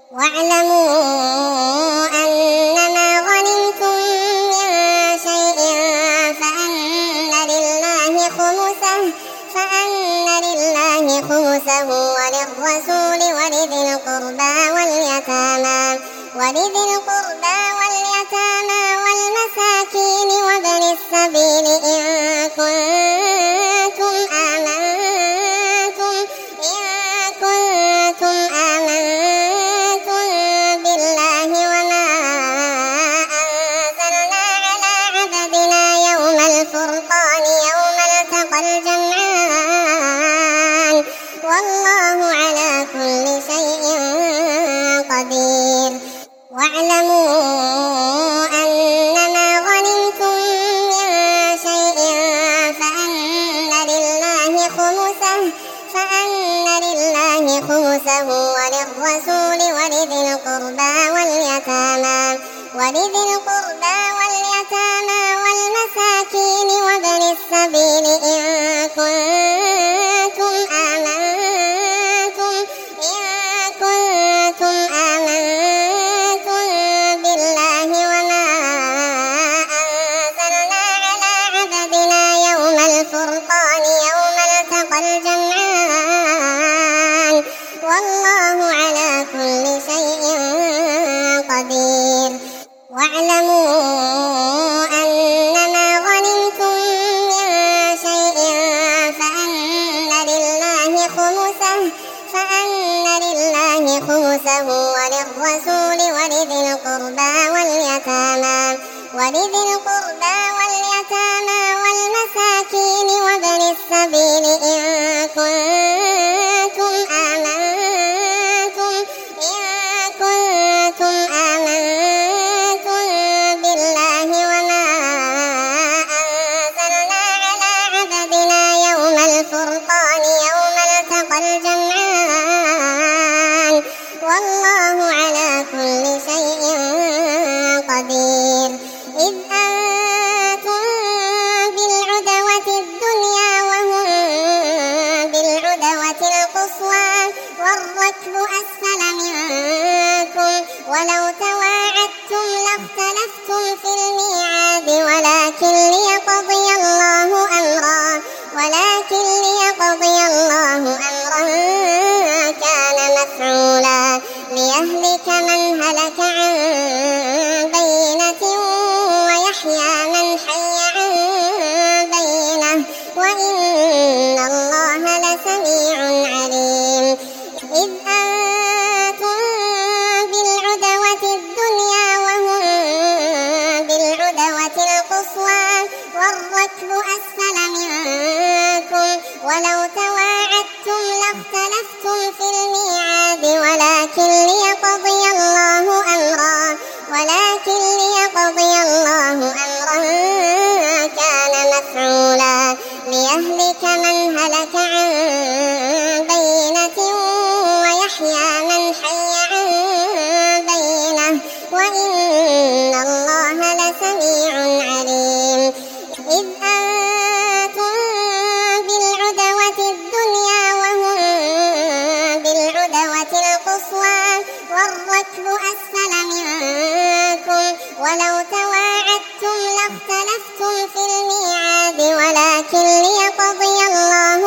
واعلموا أنما غنمتم من شيء فأن لله خمسه وللرسول ولذي القربى والمساكين وابن السبيل إن كنتم آمنتم بالله وما أنزلنا على عبدنا يوم الفرقان يوم التقى الجمعان والله على كل شيء قدير. واعلموا أنما غنمتم من شيء فأن لله خمسه وللرسول ولذي القربى والمساكين وابن السبيل إن كنتم آمنتم بالله وما أنزلنا على عبدنا يوم الفرقان يوم التقى الجمعان والله على كل شيء قدير. واعلموا أنما غنمتم من شيء فأن لله خمسه وللرسول ولذي القربى والمساكين وابن السبيل إن كنتم آمنتم بالله وما أنزلنا على عبدنا يوم الفرقان يوم التقى الجمعان والله على كل شيء قدير. إذ أنتم بالعدوة الدنيا وهم بالعدوة القصوى والركب أسفل منكم ولو تواعدتم لاختلفتم في الميعاد ولكن ليقضي الله أمرا كان مفعولا ليهلك من هلك عن بينة ويحيى من حي عن بينة وإن الله لسميع عليم. إذ أنتم بالعدوة الدنيا وهم بالعدوة القصوى والركب أسفل منكم ولو تواعدتم لاختلفتم في الميعاد ولكن ليقضي الله أمرا كان مفعولا ليهلك من هلك عن بينة ويحيى من حي عن بينة وإن الله لسميع عليم. إذ أنتم بالعدوة الدنيا وهم بالعدوة القصوى والركب أسفل منكم ولو تواعدتم لاختلفتم في الميعاد ولكن ليقضي الله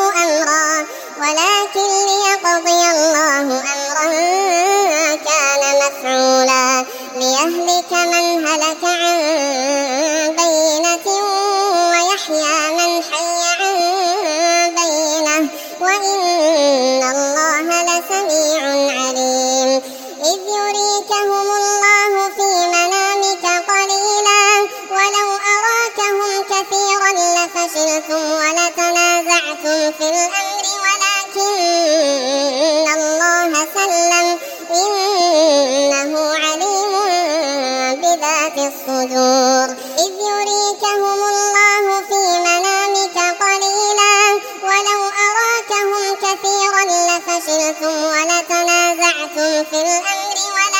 أمرا كان مفعولا ليهلك من هلك عن بينة ويحيى من حي عن بينة وإن الله لسميع عليم. إذ يريكهم الله في منامك قليلا ولو أراكهم كثيرا لفشلتم ولتنازعتم في الأمر ولكن الله سلم إنه عليم بذات الصدور. إذ يريكهم الله في منامك قليلا ولو أراكهم كثيرا لفشلتم ولتنازعتم في الأمر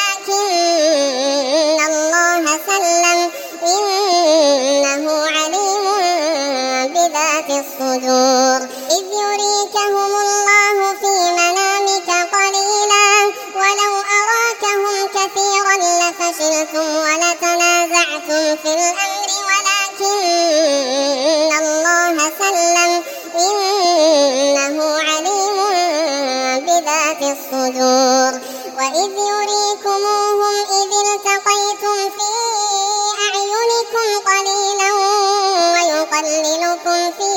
ولكن الله سلم إنه عليم بذات الصدور. إذ يريكهم الله في منامك قليلا ولو أراكهم إذا لفشلتم ولتنازعتم في الأمر ولكن الله سلم إنه عليم بذات الصدور. وإذ يريكموهم إذ التقيتم في أعينكم قليلا ويقللكم في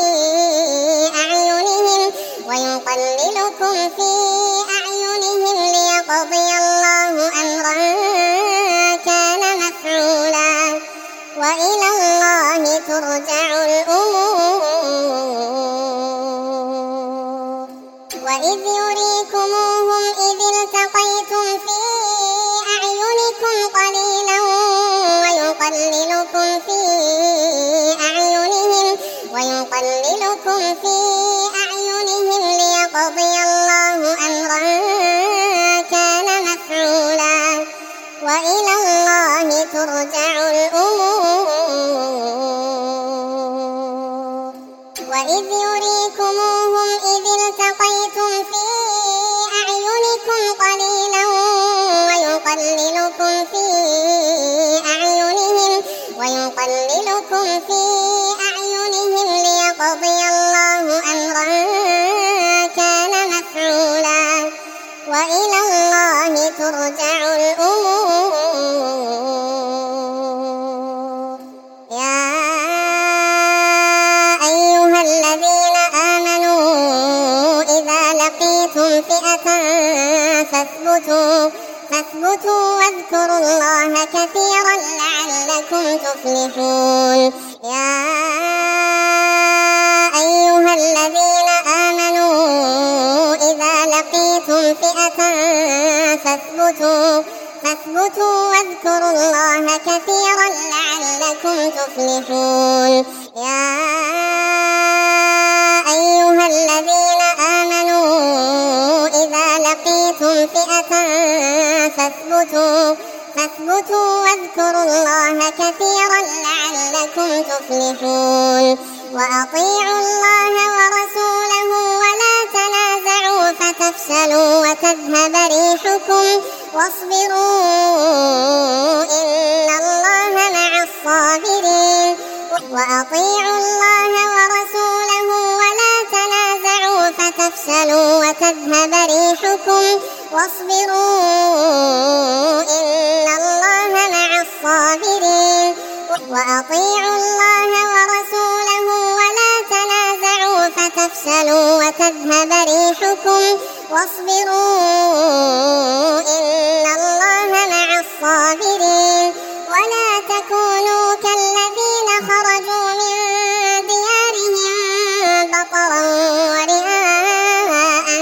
أعينهم ليقضي الله أمرا كان مفعولا وإلى الله ترجع الأمور. وإذ يريكموهم إذ التقيتم في أعينكم قليلا ويقللكم في أعينهم ليقضي الله أمرا كان مفعولا وإلى الله ترجع الأمور. وإذ يريكموهم إذ التقيتم في أعينكم قليلا ويقللكم في أعينهم ليقضي الله أمرا كان مفعولا وإلى الله ترجع الأمور. يا أيها الذين آمنوا إذا لقيتم فئة فاثبتوا واذكروا الله كثيرا لعلكم تفلحون. يا أيها الذين آمنوا إذا لقيتم فئة فاثبتوا واذكروا الله كثيرا لعلكم تفلحون. يا أيها الذين آمنوا إذا لقيتم فئة فاثبتوا واذكروا الله كثيرا لعلكم تفلحون. وأطيعوا الله ورسوله ولا تنازعوا فتفشلوا وتذهب ريحكم واصبروا إن الله مع الصابرين. وأطيعوا الله ورسوله ولا تنازعوا فتفشلوا وتذهب ريحكم واصبروا إن الله مع الصابرين. وأطيعوا الله ورسوله ولا تنازعوا فتفشلوا وتذهب ريحكم واصبروا إن الله مع الصابرين. ولا تكونوا كالذين خرجوا من ديارهم بطرا ورئاء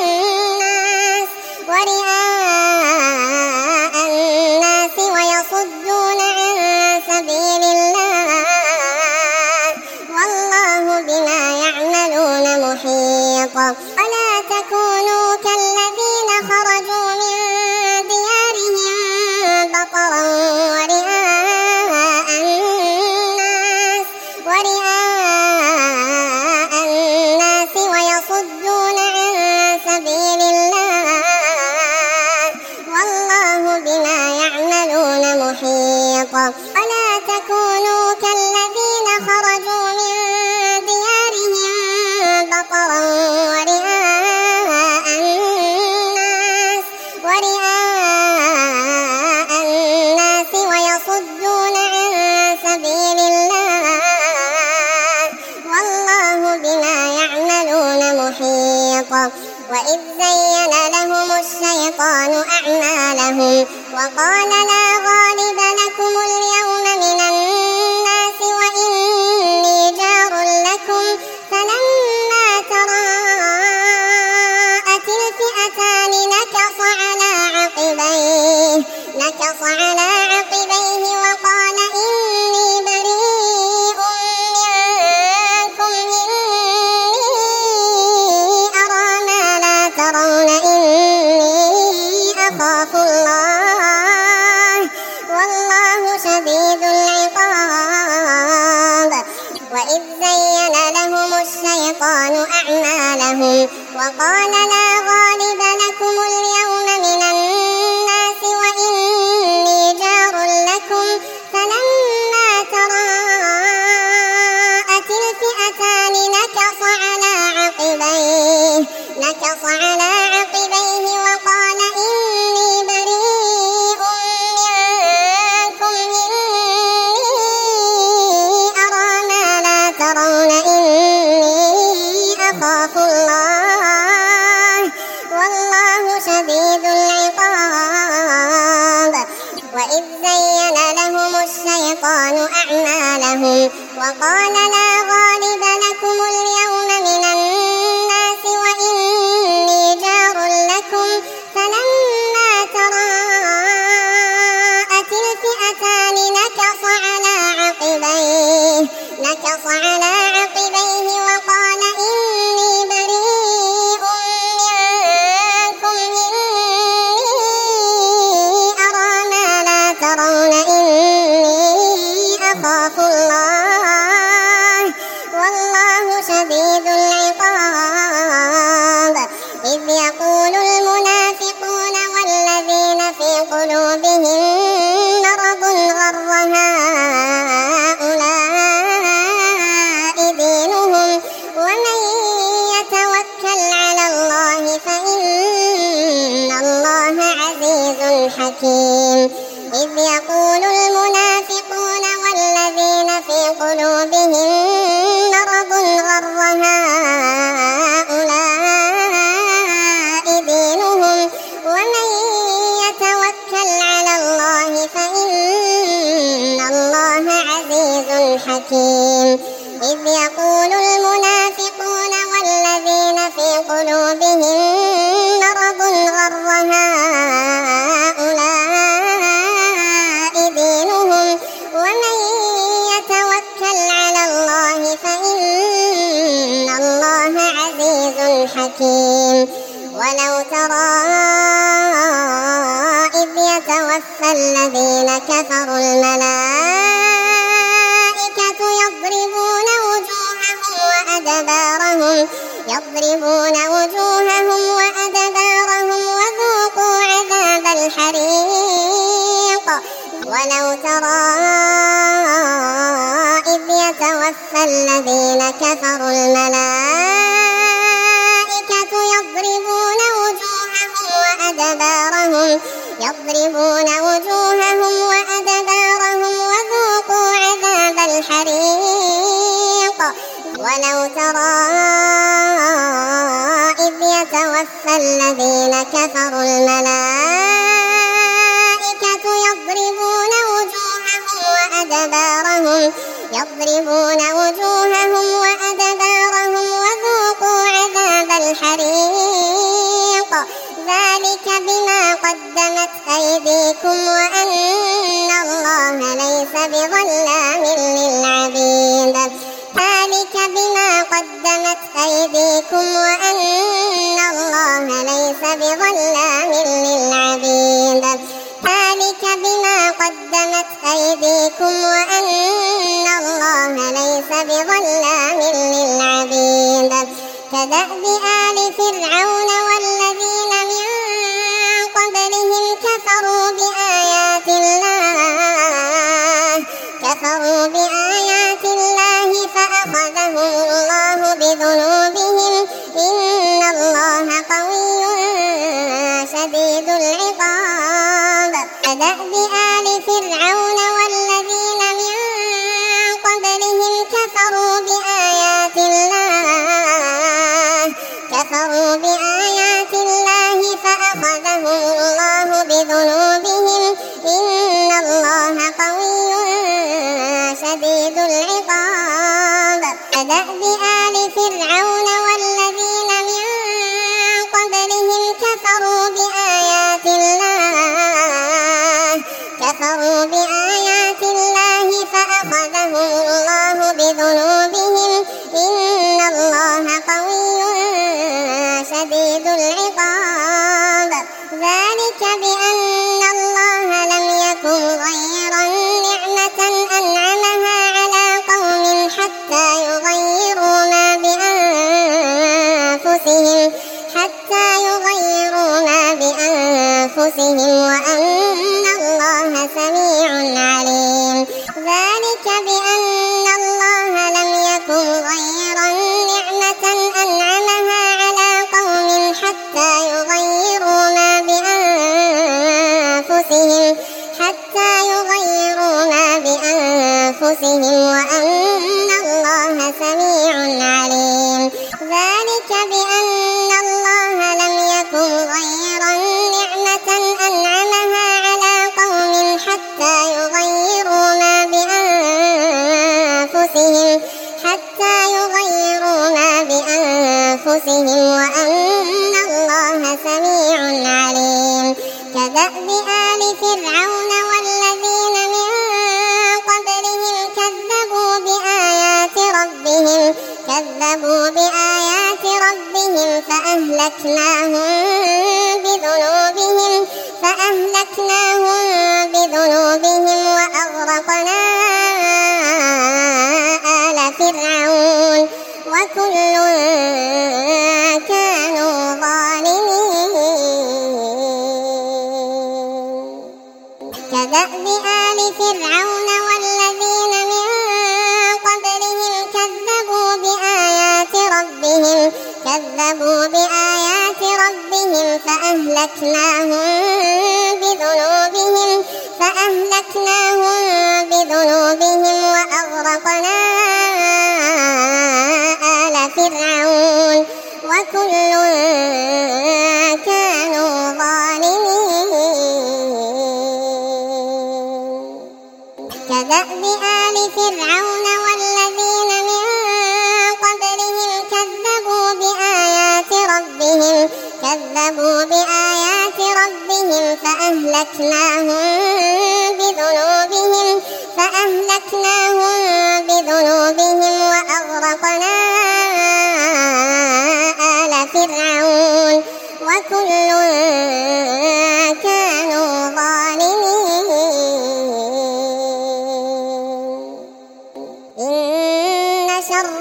الناس ويصدون عن سبيل الله والله بما يعملون محيط. ولا تكونوا كالذين خرجوا من ديارهم بطرا ورئاء الناس ويصدون عن سبيل الله والله بما يعملون محيط. ولا تكونوا كالذين خرجوا من ديارهم بطرا ورئاء الناس ويصدون عن سبيل الله والله بما يعملون محيط. وإذ زين لهم الشيطان أعمالهم وقال لا غالب لكم اليوم من الناس وإني جار لكم فلما تراءت الفئتان نكص على عقبيه وقال إني بريء منكم إني أرى ما لا ترون إني أخاف الله والله شديد العقاب. وإذ زين لهم الشيطان أعمالهم وقال لا غالب لكم اليوم من الناس وإني وقال لا غالب لكم اليوم من الناس وإني جار لكم فلما تراءت الفئتان نكص على عقبيه وقال إني بريء منكم إني أرى ما لا ترون إني أخاف الله والله شديد العقاب إذ يقول المنافقون والذين في قلوبهم مرض غر هؤلاء دينهم ومن يتوكل على الله فإن الله عزيز حكيم إذ يقول المنافقون والذين في قلوبهم مرض غر هؤلاء دينهم ومن يتوكل على الله فإن الله عزيز حكيم إذ يقول المنافقون والذين في قلوبهم مرض غر هؤلاء دينهم ومن يتوكل على الله فإن الله عزيز حكيم ولو ترى إذ يتوفى الذين كفروا الملائكة يضربون وجوههم وأدبارهم وذوقوا عذاب الحريق ولو ترى إذ يتوفى الذين كفروا الملائكة يضربون وجوههم وأدبارهم وذوقوا عذاب الحريق ولو ترى إذ يتوفى الذين كفروا الملائكة يضربون وجوههم وأدبارهم وذوقوا عذاب الحريق ذلك بما قدمت أيديكم وأن الله ليس بظلام للعبيد ذلك بما قدمت أيديكم وأن الله ليس بظلام للعبيد ذلك بما قدمت أيديكم وأن الله ليس بظلام للعبيد كدأب آل فرعون والذين من قبلهم كفروا بآيات الله فأخذهم الله بذنوبهم إن الله قوي شديد العقاب كدأب آل فرعون والذين من قبلهم كفروا بآيات الله فأخذهم الله بذنوبهم إن الله قوي شديد العقاب كدأب آل فرعون والذين من قبلهم كفروا بآيات الله فأخذهم الله بذنوبهم إن الله قوي شديد العقاب ذلك بأن الله لم يكن غيرا نعمة أنعمها على قوم حتى يغيروا ما بأنفسهم وأن الله سميع عليم ذلك بأن الله لم يكن غيرا نعمة أنعمها على قوم حتى يغيروا ما بأنفسهم وأن الله سميع عليم ذلك بأن الله لم يكن غيرا نعمة أنعمها على قوم حتى يغيروا ما بأنفسهم أنفسهم وأن الله سميع عليم. كدأب آل فرعون والذين من قبلهم كذبوا بآيات ربهم فأهلكناهم بذنوبهم وأغرقنا آل فرعون وكل كانوا ظالمين. كدأب آل فرعون والذين من قبلهم كذبوا بآيات ربهم فأهلكناهم بذنوبهم وأغرقنا آل فرعون وكل كانوا ظالمين. كدأب آل فرعون والذين من قبلهم كذبوا بآيات ربهم فأهلكناهم بذنوبهم وأغرقنا آل فرعون وكل كانوا ظالمين. إن شر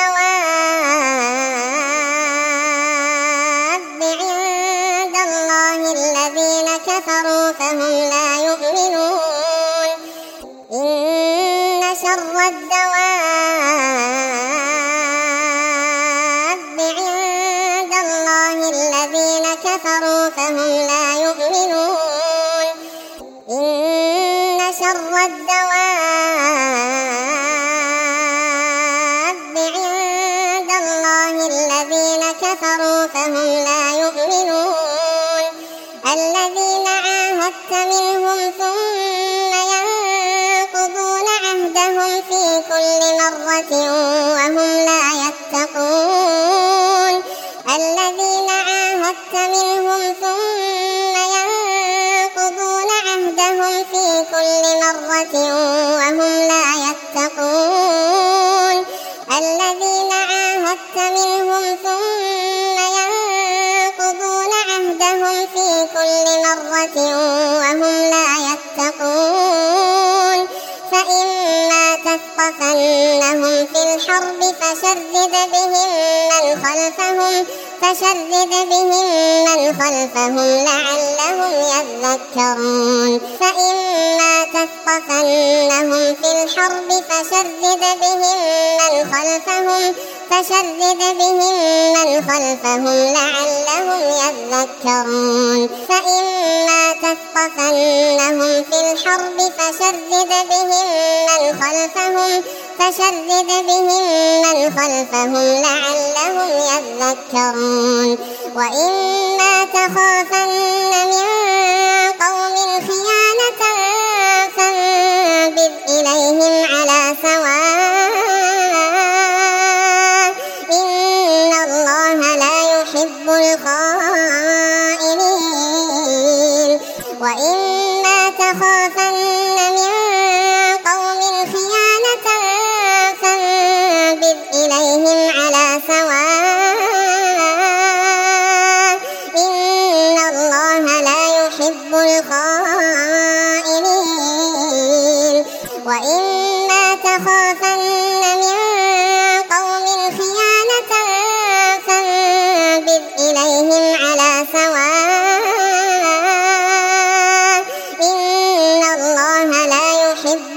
الدواب عند الله الذين كفروا فهم لا يؤمنون. إن شر الدواب عند الله الذين كفروا فهم لا يؤمنون. إن شر الدواب عند الله الذين كفروا فهم لا يؤمنون. الذين عاهدت منهم ثم ينقضون عهدهم في كل مرة وهم لا يتقون. الذين عاهدت منهم ثم ينقضون عهدهم في كل مرة وهم لا يتقون. الذين عاهدت منهم ثم ينقضون عهدهم في كل مرة وهم لا يتقون. فإما تثقفنهم في الحرب فشرد بهم من خلفهم لعلهم يذكرون. فإما تثقفنهم في الحرب فشرد بهم من خلفهم لعلهم يذكرون. فإما تثقفنهم في الحرب فشرد بهم من خلفهم لعلهم يذكرون. وإما تخافن من قوم خيانة فانبذ إليهم على سواء إن الله لا يحب الخائنين. وإما تخافن من قوم خيانة فانبذ إليهم على سواء إن الله لا يحب الخائنين. وإما تخافن من قوم خيانة فانبذ إليهم على سواء إن الله لا يحب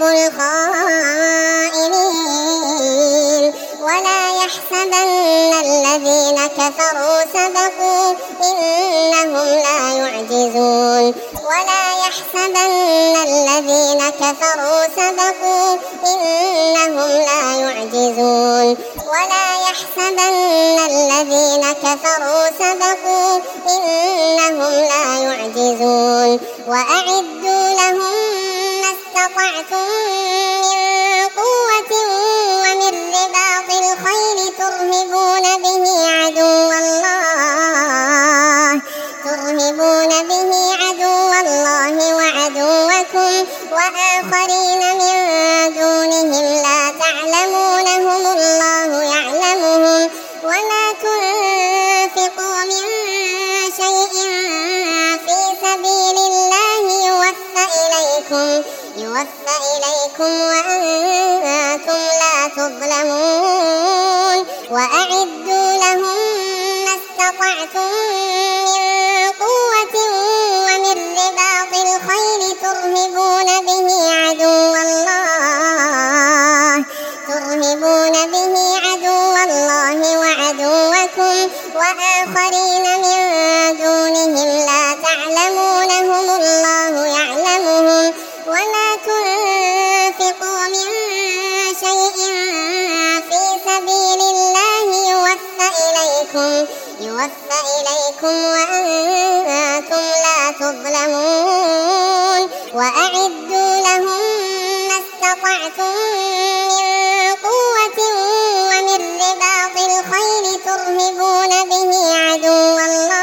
الخائنين. ولا يحسبن الذين كفروا سبقوا إنهم لا يعجزون. ولا يحسبن الذين كفروا سبقوا إنهم لا يعجزون. ولا يحسبن الذين كفروا سبقوا إنهم لا يعجزون. وأعدوا لهم ما استطعتم من قوة ومن ومن رباط الخيل ترهبون به عدو الله وعدوكم وآخرين من دونهم لا تعلمونهم الله يعلمهم وما تنفقوا من شيء في سبيل الله يوفى إليكم وأنتم لا تظلمون وأعدوا لهم ما استطعتم من قوة ومن رباط الخيل ترهبون به عدو الله وعدوكم وآخرين من دونهم لا تعلمونهم الله يعلمهم وما تنفقوا من شيء في سبيل الله يوفى إليكم وأنتم لا تظلمون وأعدوا لهم ما استطعتم من قوة ومن رباط الخيل ترهبون به عدو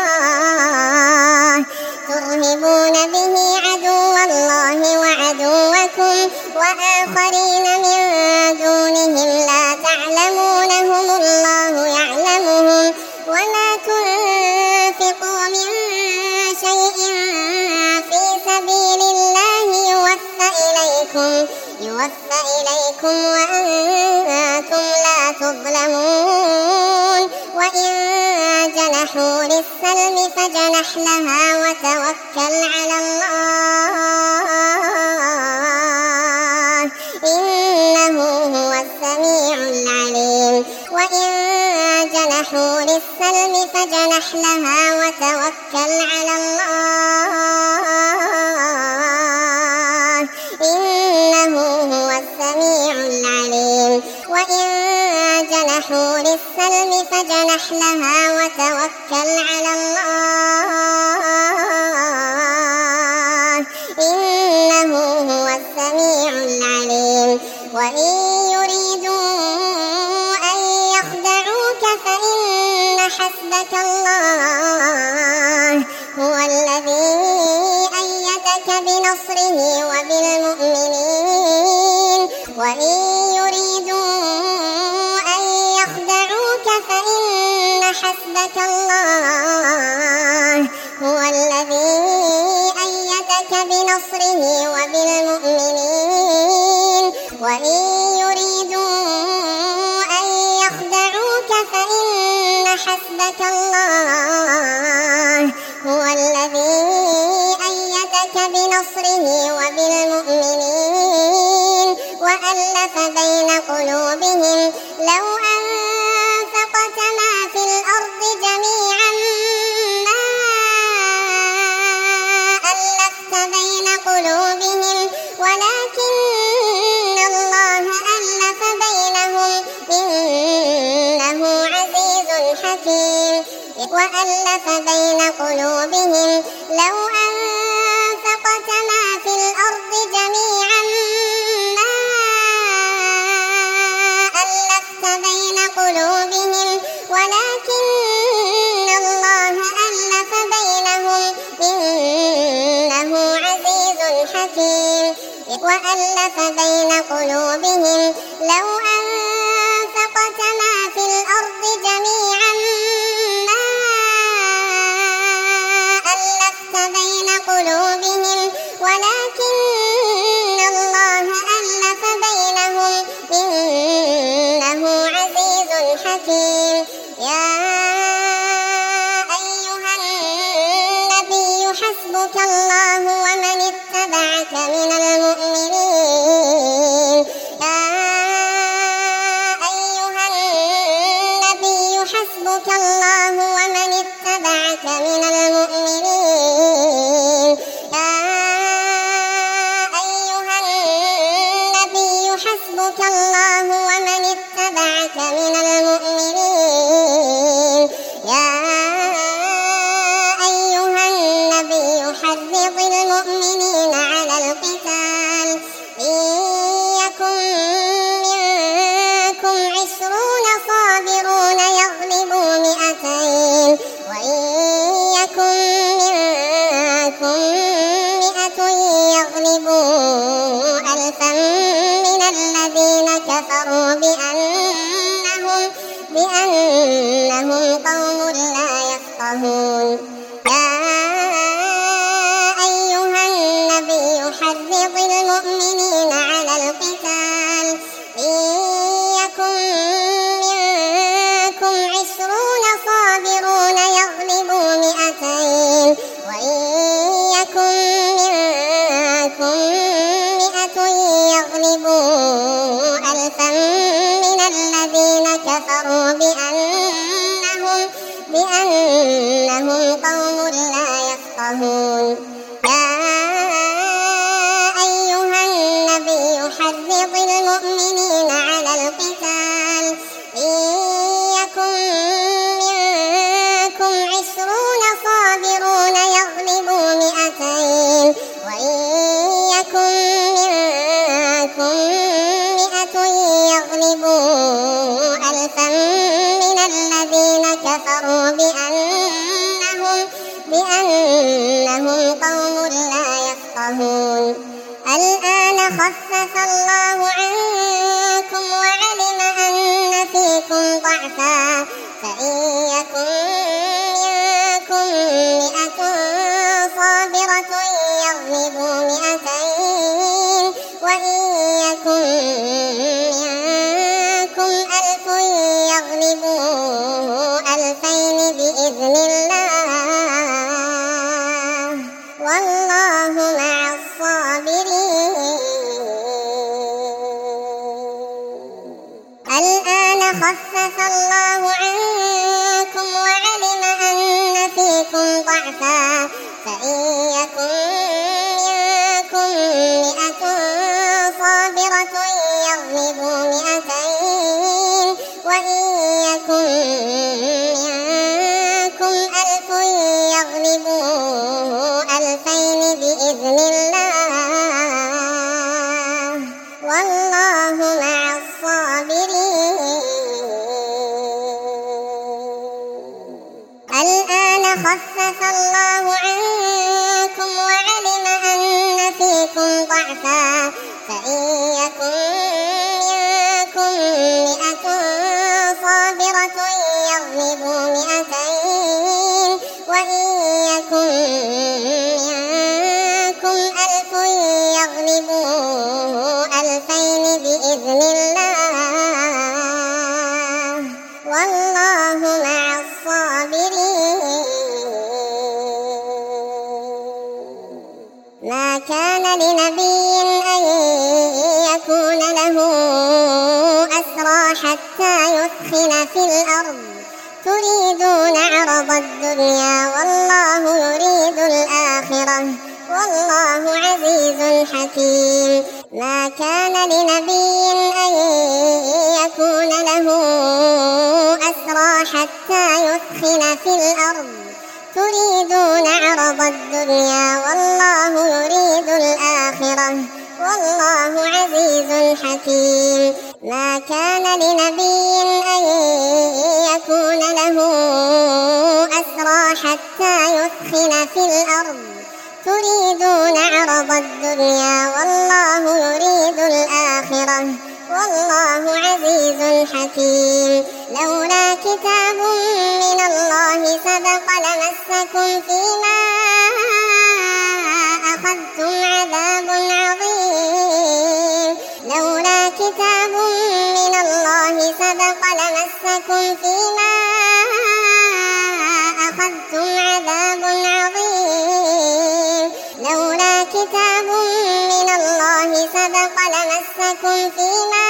الله وعدوكم وآخرين من دونهم لا تعلمونهم الله يعلمهم وما تنفقوا من شيء في سبيل الله يوفى إليكم وأنتم لا تظلمون وإن جنحوا للسلم فاجنح لها وتوكل على الله إنه هو السميع العليم وإن جنحوا للسلم فاجنح لها وتوكل على الله إنه هو السميع العليم وإن جنحوا للسلم فاجنح لها وتوكل على الله إنه هو السميع العليم وإن يريدوا أن يخدعوك فإن حسبك الله هو الذي أيدك بنصره وبالمؤمنين وإن يريدوا أن يخدعوك فإن حسبك الله هو الذي أيدك بنصره وبالمؤمنين وإن يريدوا أن يخدعوك فإن حسبك الله هو الذي أيدك بنصره وبالمؤمنين وألف بين قلوبهم لو أنفقت ما في الأرض جميعا ما ألفت بين قلوبهم ولكن الله ألف بينهم إنه عزيز حكيم وألف بين قلوبهم لو أنفقت ما في الأرض جميعا ما ألفت بين قلوبهم ولكن الله ألف بينهم إنه عزيز حكيم وألف بين قلوبهم لو أنفقت ما في الأرض جميعا ما ألفت بين قلوبهم ولكن الله ألف بينهم إنه عزيز حكيم يا أيها النبي حسبك الله ومن اتبعك من المؤمنين يا أيها النبي حسبك الله ومن اتبعك من المؤمنين يا أيها النبي حسبك الله ومن اتبعك من المؤمنين يا أيها النبي حرض المؤمنين على القتال إن يكن منكم يغلبوا ألفا من الذين كفروا بأنهم قوم لا يفقهون يا أيها النبي حرض المؤمنين على القتال إن يكن منكم 20 صابرون يغلبوا 200 وإن يكن منكم 100 يغلبوا ألفا من الذين كفروا بأنهم قوم لا يفقهون يا أيها النبي حرض المؤمنين على القتال إن يكن منكم 20 صابرون يغلبوا 200 وإن يكن منكم 100 يغلبوا ألفا من الذين كفروا بأنهم قوم لا يفقهون الآن خفف الله عنكم وعلم أن فيكم ضعفا فإن يكن منكم 100 صابرة يغلبوا 200 وإن يكن منكم 1000 يغلبوا 2000 بإذن الله والله مع الصابرين الآن خفف الله عنكم وعلم أن فيكم ضعفا فإن يكن منكم 100 صابرة يغلبوا 200 وإن يكن منكم 1000 يغلبوا 2000 بإذن الله والله مع الصابرين الآن خفف الله عنكم وعلم أن فيكم ضعفا فإن يكن منكم 100 صابرة يغلبوا 200 وإن يكن منكم 1000 يغلبوا 2000 بإذن الله والله مع الصابرين ما كان لنبي أن يكون له أسرى حتى يثخن في الأرض تريدون عرض الدنيا والله يريد الآخرة والله عزيز حكيم ما كان لنبي أن يكون له أسرى حتى يثخن في الأرض تريدون عرض الدنيا والله يريد الآخرة والله عزيز حكيم ما كان لنبي أن يكون له أسرى حتى يثخن في الأرض تريدون عرض الدنيا والله يريد الآخرة والله عزيز حكيم لولا كتاب من الله سبق لمسكم فيما أخذتم عذاب عظيم لولا كتاب من الله سبق لمسكم فيما أخذتم عذاب عظيم لولا كتاب من الله سبق لمسكم فيما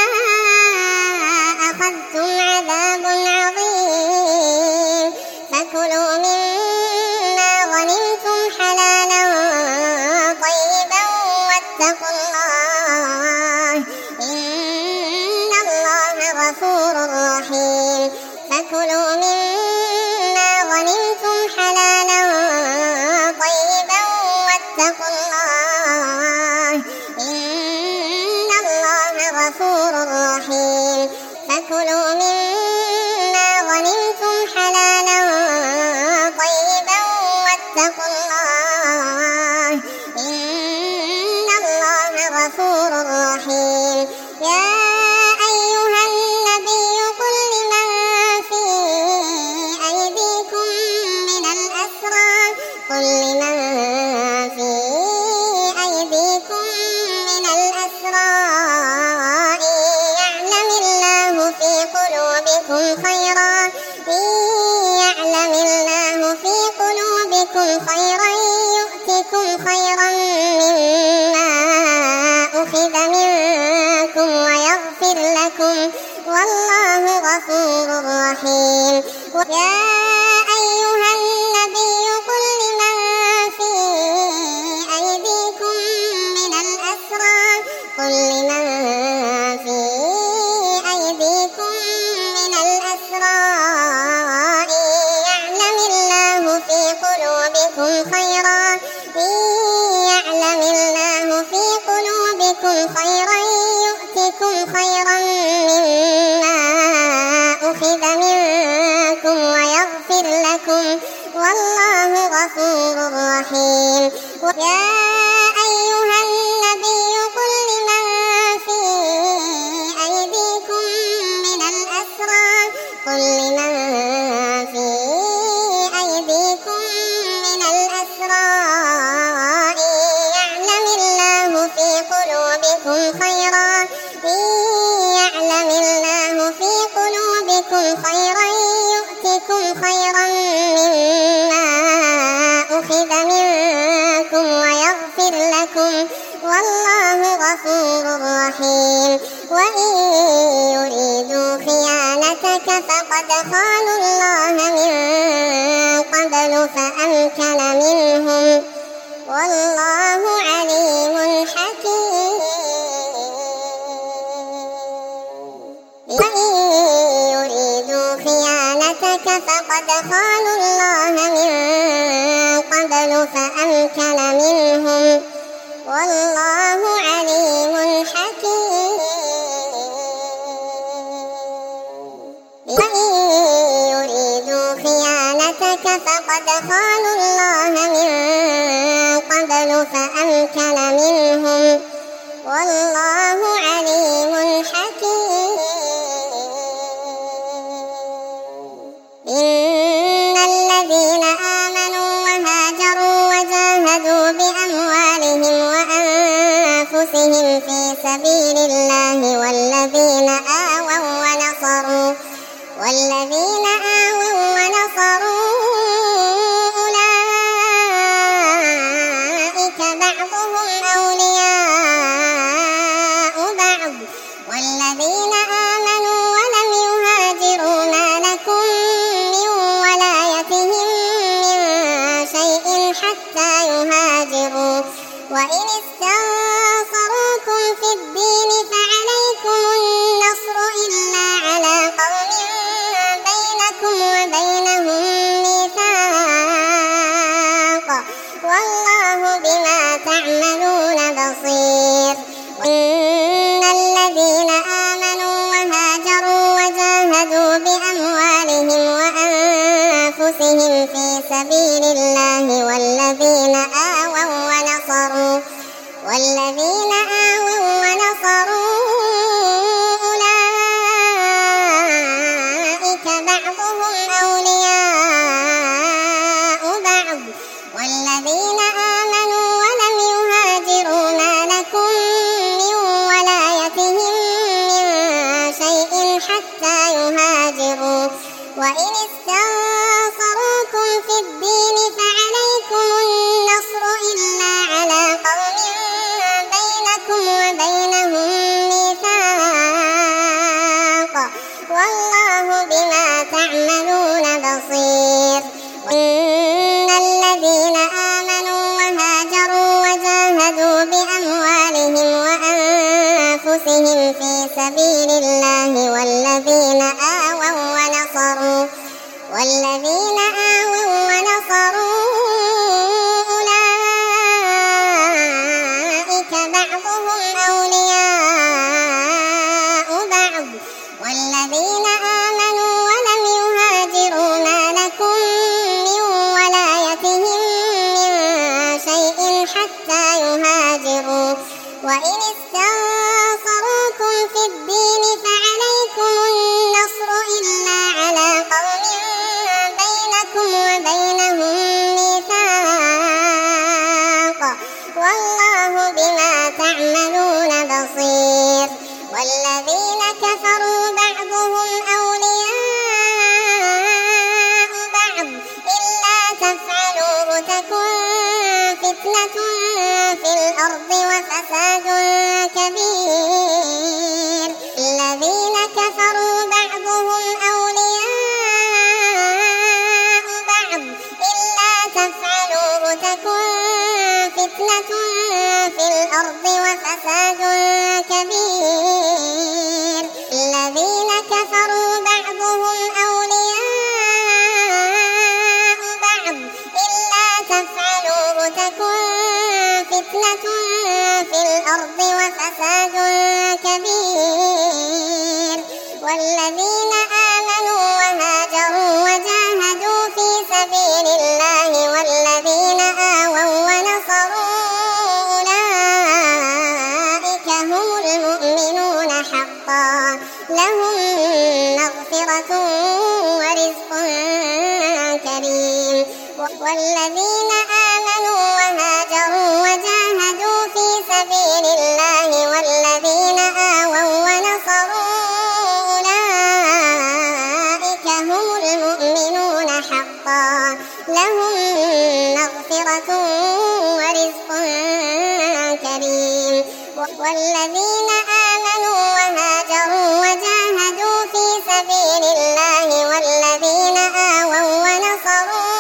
أخذتم عذاب عظيم فكلوا مما غنمتم حلالا طيبا واتقوا الله إن الله غفور رحيم فكلوا مما غنمتم حلالا طيبا واتقوا الله إن الله غفور رحيم فكلوا مما غنمتم حلالا طيبا واتقوا الله إن غفور رحيم. يا أيها النبي قل لمن في أيديكم من الأسرى إن يعلم الله في قلوبكم خيرا يؤتكم خيرا مما أخذ منكم ويغفر لكم والله غفور رحيم. يا أيها النبي قل لمن في أيديكم من الأسرى إن يعلم الله في قلوبكم خيرا يؤتكم خيرا مما أخذ منكم ويغفر لكم والله غفور رحيم. يا أيها النبي قل لمن في أيديكم من الأسرى إن يعلم الله في قلوبكم خيرا يؤتكم خيرا مما أخذ منكم ويغفر لكم والله غفور رحيم. وإن يريدوا خيانتك فقد خانوا الله من قبل فأمكن منهم والله عليم حكيم. وإن يريدوا خيانتك فقد خانوا الله من قبل فأمكن منهم والله عليم حكيم. وإن يريدوا خيانتك فقد خانوا الله من قبل فأمكن منهم والله عليم حكيم. إن الذين آمنوا وهاجروا وجاهدوا بأموالهم وأنفسهم في سبيل الله والذين آووا ونصروا أولئك بعضهم أولياء بعض والذين آمنوا ولم يهاجروا ما لكم من ولايتهم من شيء حتى يهاجروا وإن استنصروكم في الدين فعليكم النصر إلا على قوم بينكم وبينهم ميثاق والله بما تعملون بصير. إن الذين آمنوا وهاجروا وجاهدوا بأموالهم وأنفسهم في سبيل الله والذين آووا ونصروا أولئك بعضهم أولياء بعض والذين آمنوا ولم يهاجروا ما لكم من ولايتهم من شيء حتى يهاجروا وإن استنصروكم في الدين فعليكم النصر إلا على قوم بينكم وبينهم ميثاق والله بما تعملون بصير. إن الذين آمنوا وهاجروا وجاهدوا بأموالهم وأنفسهم في سبيل الله والذين آووا ونصروا أولئك بعضهم أولياء بعض والذين آمنوا ولم يهاجروا ما لكم من ولايتهم من شيء حتى يهاجروا وإن استنصروكم في الدين فعليكم النصر إلا على قوم بينكم وبينهم ميثاق والله بما تعملون بصير. والذين كفروا بعضهم أولياء بعض إلا تفعلوه تكن فتنة في الأرض وفساد كبير. الذين كفروا بعضهم أولياء بعض إلا تفعلوه تكن فتنة في الأرض وفساد كبير. الذين كفروا بعضهم أولياء بعض إلا تفعلوه تكن فتنة في الأرض وفساد كبير. والذين آمنوا وهاجروا وجاهدوا في سبيل الله والذين آووا ونصروا أولئك هم المؤمنون حقا لهم مغفرة ورزق كريم. والذين آمنوا وهاجروا وجاهدوا في سبيل الله والذين آووا ونصروا أولئك هم المؤمنون حقا لهم مغفرة ورزق كريم. والذين آمنوا وهاجروا وجاهدوا في سبيل الله والذين آووا ونصروا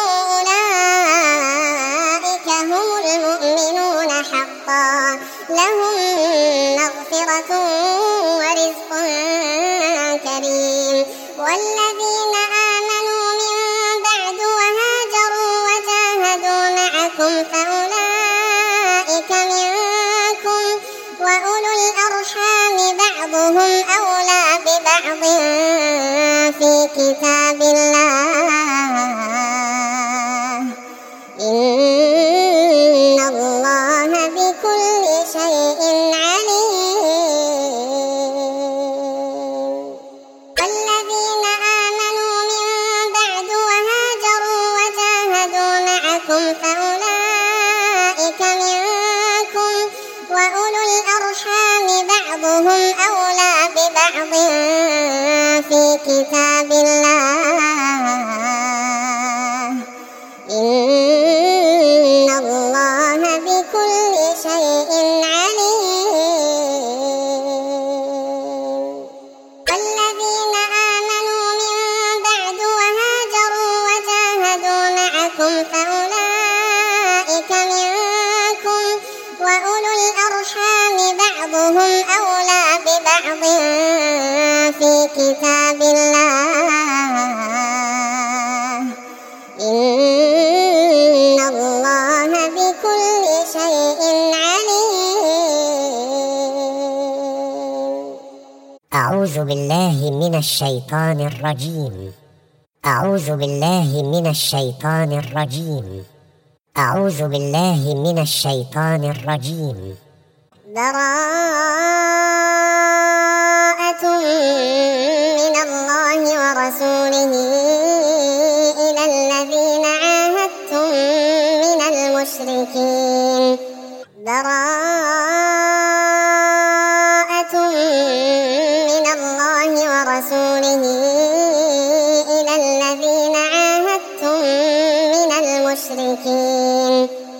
أولئك هم المؤمنون حقا لهم مغفرة ورزق كريم. والذين آمنوا من بعد وهاجروا وجاهدوا معكم فأولئك منكم وأولو الأرحام بعضهم أولى ببعض في كتاب الله إن الله بكل شيء عليم. والذين آمنوا من بعد وهاجروا وجاهدوا معكم فأولئك منكم وأولو الأرحام بعضهم أولى ببعض في كتاب الله إن الله بكل شيء عليم. والذين آمنوا من بعد وهاجروا وجاهدوا معكم فأولئك منكم وأولو الأرحام بعضهم أولى ببعض في كتاب الله إن الله بكل شيء عليم. أعوذ بالله من الشيطان الرجيم. أعوذ بالله من الشيطان الرجيم. أعوذ بالله من الشيطان الرجيم. براءة من الله ورسوله إلى الذين عاهدتم من المشركين. براءة من الله ورسوله إلى الذين عاهدتم من المشركين.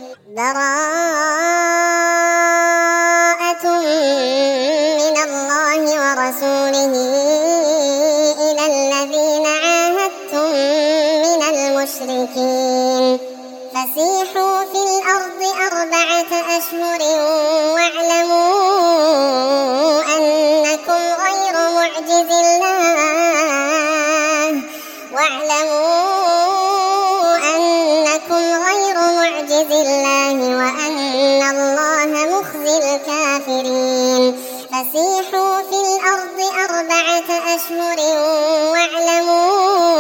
براءة من الله ورسوله إلى الذين عاهدتم من المشركين. فسيحوا في الأرض 4 أشهر واعلموا أنكم غير معجز الله وأن الله مخزي الكافرين. فسيحوا في الأرض 4 أشهر واعلموا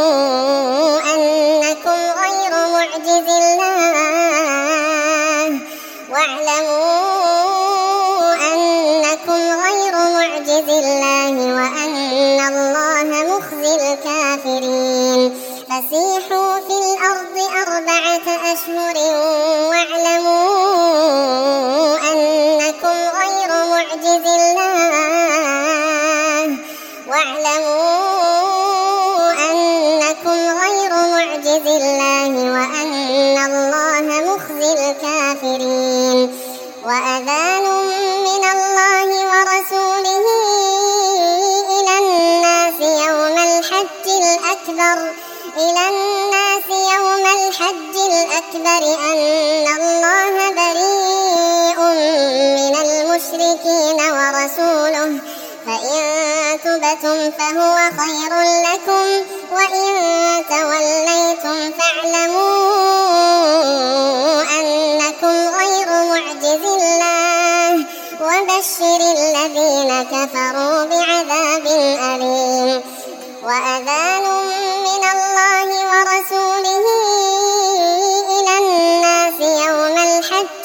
أنكم غير معجز الله الكافرين فسيحوا في الأرض 4 أشهر واعلموا أنكم غير معجز الله وأن الله مخزي الكافرين وأذان من الله ورسوله إلى الناس يوم الحج الأكبر أن الله بريء من المشركين ورسوله فإن تبتم فهو خير لكم وإن توليتم فاعلموا أنكم غير معجز الله وبشر الذين كفروا بعذاب أليم وأذان من الله ورسوله إلى الناس يوم الحج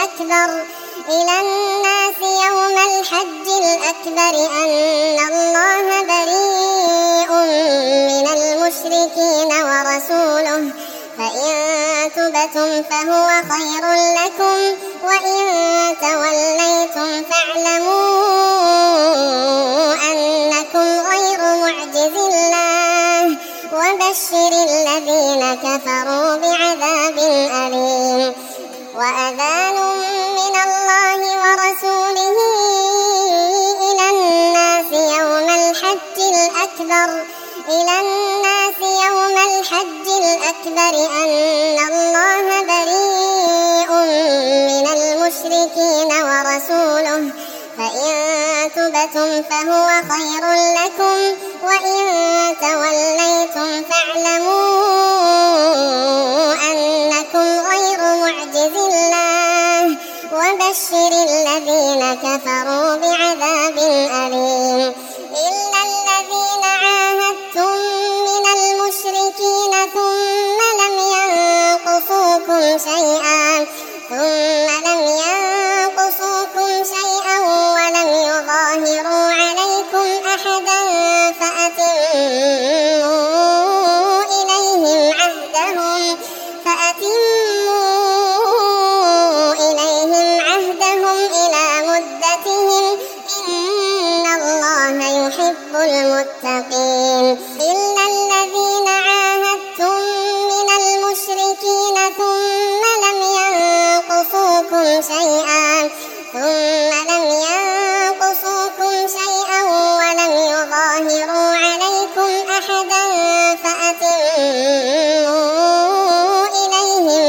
الأكبر أن الله بريء من المشركين ورسوله فإن تبتم فهو خير لكم وإن توليتم فاعلموا أنكم غير معجز الله وبشر الذين كفروا بعذاب أليم وأذان من الله ورسوله إلى الناس يوم الحج الأكبر أن الله بريء من المشركين ورسوله فإن تبتم فهو خير لكم وإن توليتم فاعلموا أنكم غير معجز الله وبشر الذين كفروا بعذاب أليم إلا الذين عاهدتم من المشركين ثم لم ينقصوكم شيئا ولم يظاهروا عليكم أحدا فأتموا إليهم عهدهم إلى مدتهم إن الله يحب المتقين إلا الذين عاهدتم من المشركين ثم لم ينقصوكم شيئا ولم يظاهروا عليكم أحدا فأتموا إليهم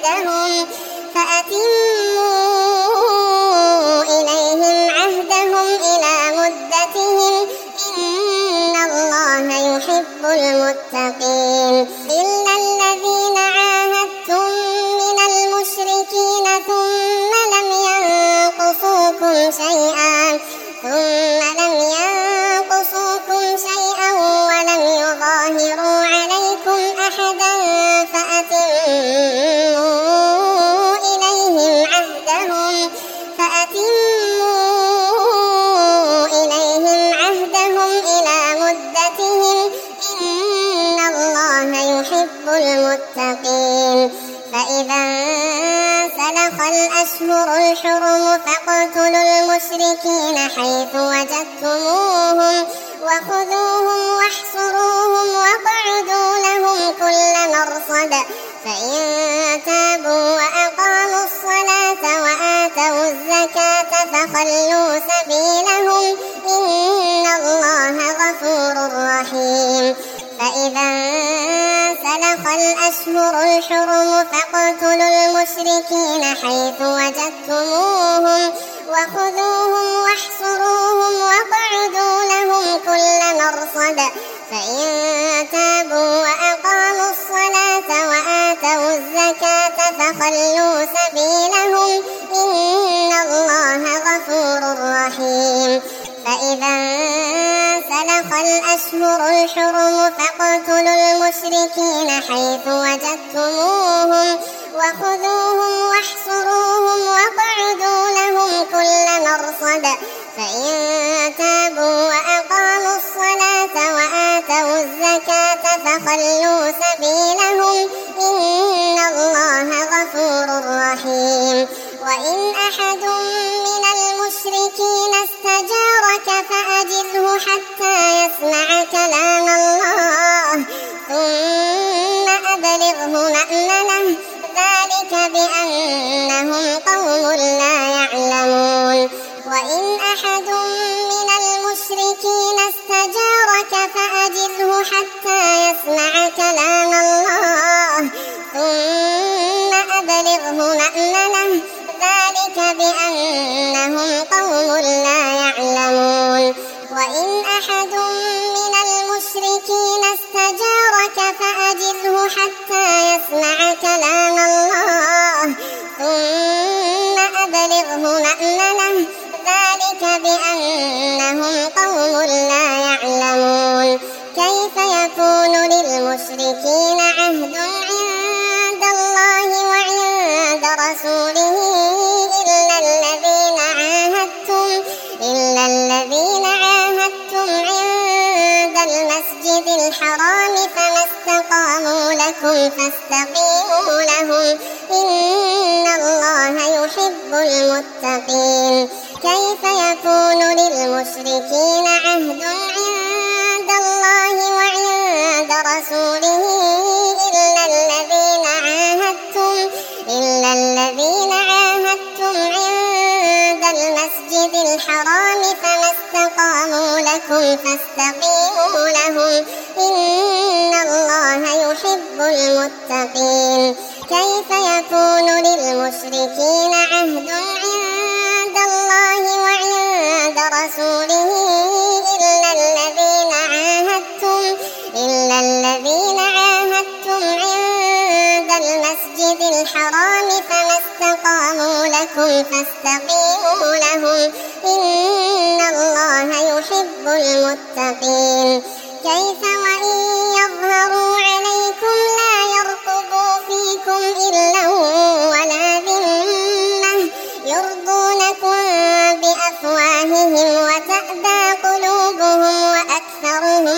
عهدهم إلى مدتهم إن الله يحب المتقين إلا الذين عاهدتم من المشركين ثم لم ينقصوكم شيئا ولم يظاهروا عليكم أحدا فأتموا إليهم عهدهم إلى مدتهم إن الله يحب المتقين فإذا انسلخ الأشهر الحرم فاقتلوا المشركين حيث وجدتموهم وخذوهم واحصروهم واقعدوا لهم كل مرصد فإن تابوا وأقاموا الصلاة وآتوا الزكاة فخلوا سبيلهم إن الله غفور رحيم فإذا انسلخ الأشهر الحرم فاقتلوا المشركين حيث وجدتموهم وخذوهم واحصروهم واقعدوا لهم كل مرصد فإن تابوا وأقاموا الصلاة وآتوا الزكاة فخلوا سبيلهم إن الله غفور رحيم فإذا انسلخ الأشهر الحرم فاقتلوا المشركين حيث وجدتموهم وخذوهم واحصروهم واقعدوا لهم كل مرصد فإن تابوا وأقاموا الصلاة وآتوا الزكاة يعلمون وإن أحد من المشركين استجارك فأجره حتى يسمع كلام الله ثم أبلغه مأمنه ذلك بأنهم قوم لا يعلمون وإن أحد من المشركين استجارك فأجره حتى يسمع كلام الله ثم أبلغه مأمنه ذلك بأنهم قوم لا يعلمون كيف يكون للمشركين عهد عند الله وعند رسوله إلا الذين عاهدتم عند المسجد الحرام فما استقاموا لكم فاستقيموا لهم إن الله يحب المتقين كيف يكون للمشركين عهد عند الله وعند رسوله إلا الذين عاهدتم عند المسجد الحرام فما استقاموا لكم فاستقيموا لهم إن الله يحب المتقين كيف يكون للمشركين عهد عند الله وعند رسوله إلا الذين عاهدتم عند المسجد الحرام فما استقاموا لكم فاستقيموا لهم إن الله يحب المتقين كيف وإن يظهروا عليكم لا يرقبوا فيكم إلا ولا ذمة يرضونكم بأفواههم وتأبى قلوبهم وأكثرهم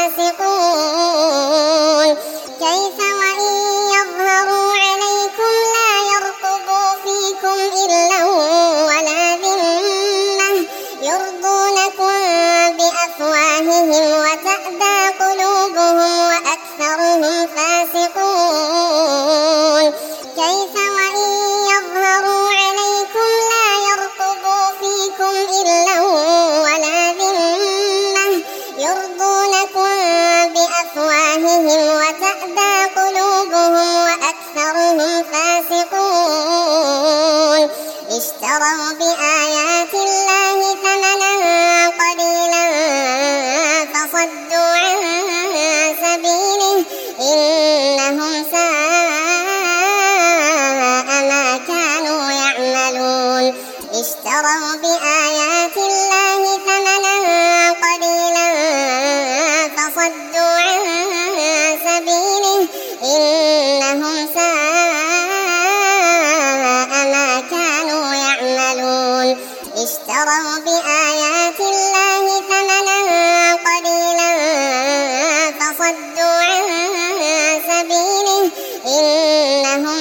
فاسقون كيف وإن يظهروا عليكم لا يرقبوا فيكم إلا ولا ذمة يرضونكم بأفواههم وتأبى قلوبهم وأكثرهم فاسقون كيف وإن يظهروا عليكم لا يرقبوا فيكم إلا ولا ذمة يرضونكم بأفواههم وتأبى قلوبهم وأكثرهم فاسقون اشتروا بآيات الله ثمنا قليلا فصدوا عن سبيله إنهم ساء ما كانوا يعملون اشتروا بآيات الله ثمنا قليلا فصدوا عن سبيله إنهم ساء ما كانوا يعملون اشتروا بآيات الله ثمنا قليلا فصدوا عن سبيله إنهم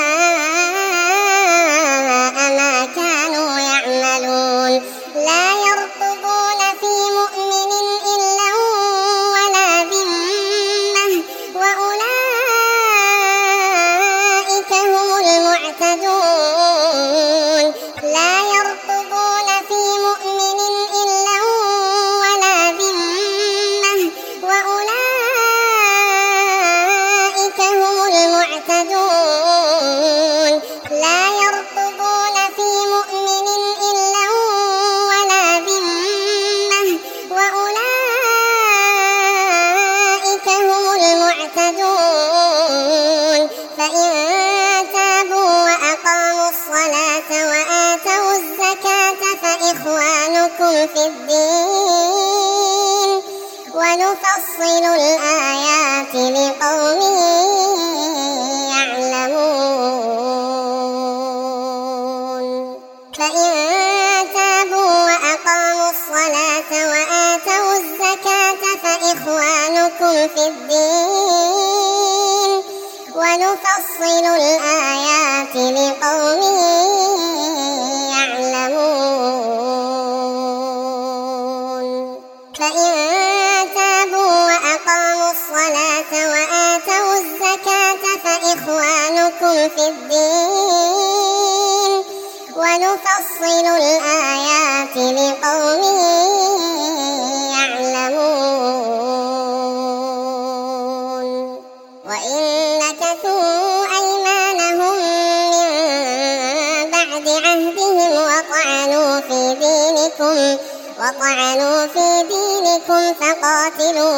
ساء ما كانوا يعملون لا يرقبون في مؤمن إلا ولا ذمة وأولئك هم المعتدون لا يرقبون في مؤمن إلا ولا ذمة وأولئك هم المعتدون لا يرقبون في مؤمن إلا ولا ذمة وأولئك هم المعتدون فإن تابوا وأقاموا الصلاة وآتوا الزكاة فإخوانكم في الدين ونفصل الآيات لقوم يعلمون فإن تابوا وأقاموا الصلاة وآتوا الزكاة فإخوانكم في الدين ونفصل الآيات لقوم يعلمون فإن تابوا وأقاموا الصلاة وآتوا الزكاة فإخوانكم في الدين نفصل الآيات لقوم يعلمون وإن نكثوا أيمانهم من بعد عهدهم وطعنوا في دينكم فقاتلوا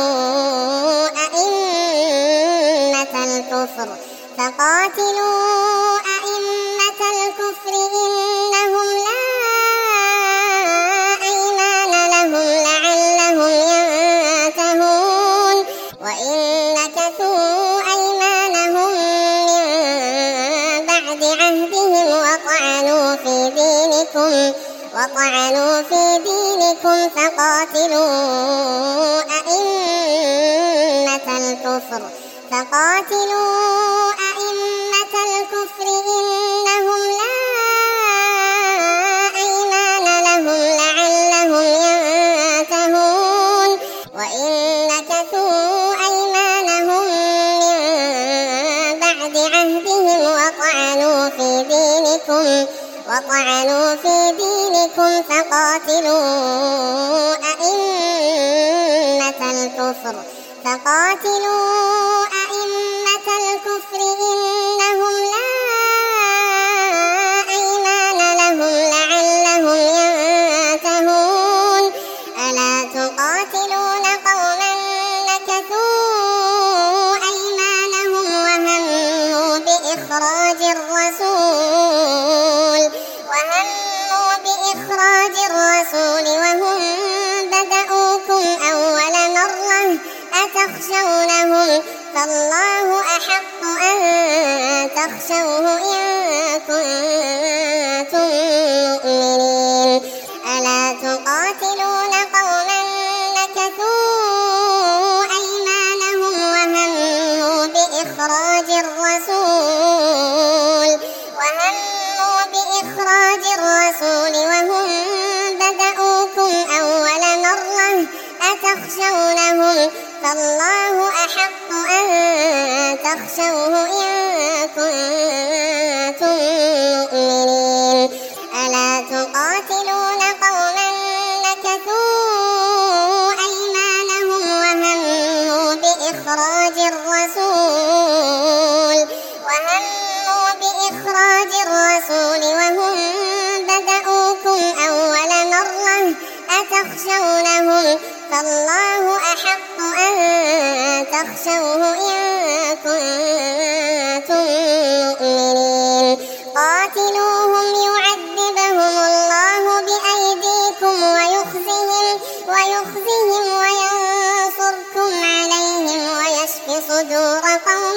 أئمة الكفر إنهم لا أيمان لهم لعلهم ينتهون وإن نكثوا أيمانهم من بعد عهدهم وطعنوا في دينكم فقاتلوا أئمة الكفر إنهم لا أيمان لهم لعلهم ينتهون وإن نكثوا أيمانهم من بعد عهدهم وطعنوا في دينكم فقاتلوا أئمة الكفر إنهم لا أيمان لهم لعلهم ينتهون ألا تقاتلون قوما نكثوا أيمانهم وهموا بإخراج الرسول وهم بدأوكم أول مرة أتخشونهم فالله أحق أن تخشوه إن كنتم مؤمنين ألا تقاتلون قوما نكثوا أيمانهم وهموا بإخراج الرسول وهم بدأوكم أول مرة أتخشونهم فالله أحق أن تخشوه إن كنتم مؤمنين ألا تقاتلون قوما نكثوا أيمانهم وهموا بإخراج الرسول وهم بدأوكم أول مرة أتخشونهم فالله أحق أن تخشوه إن كنتم مؤمنين قاتلوهم يعذبهم الله بأيديكم ويخزهم وينصركم عليهم ويشف صدور قوم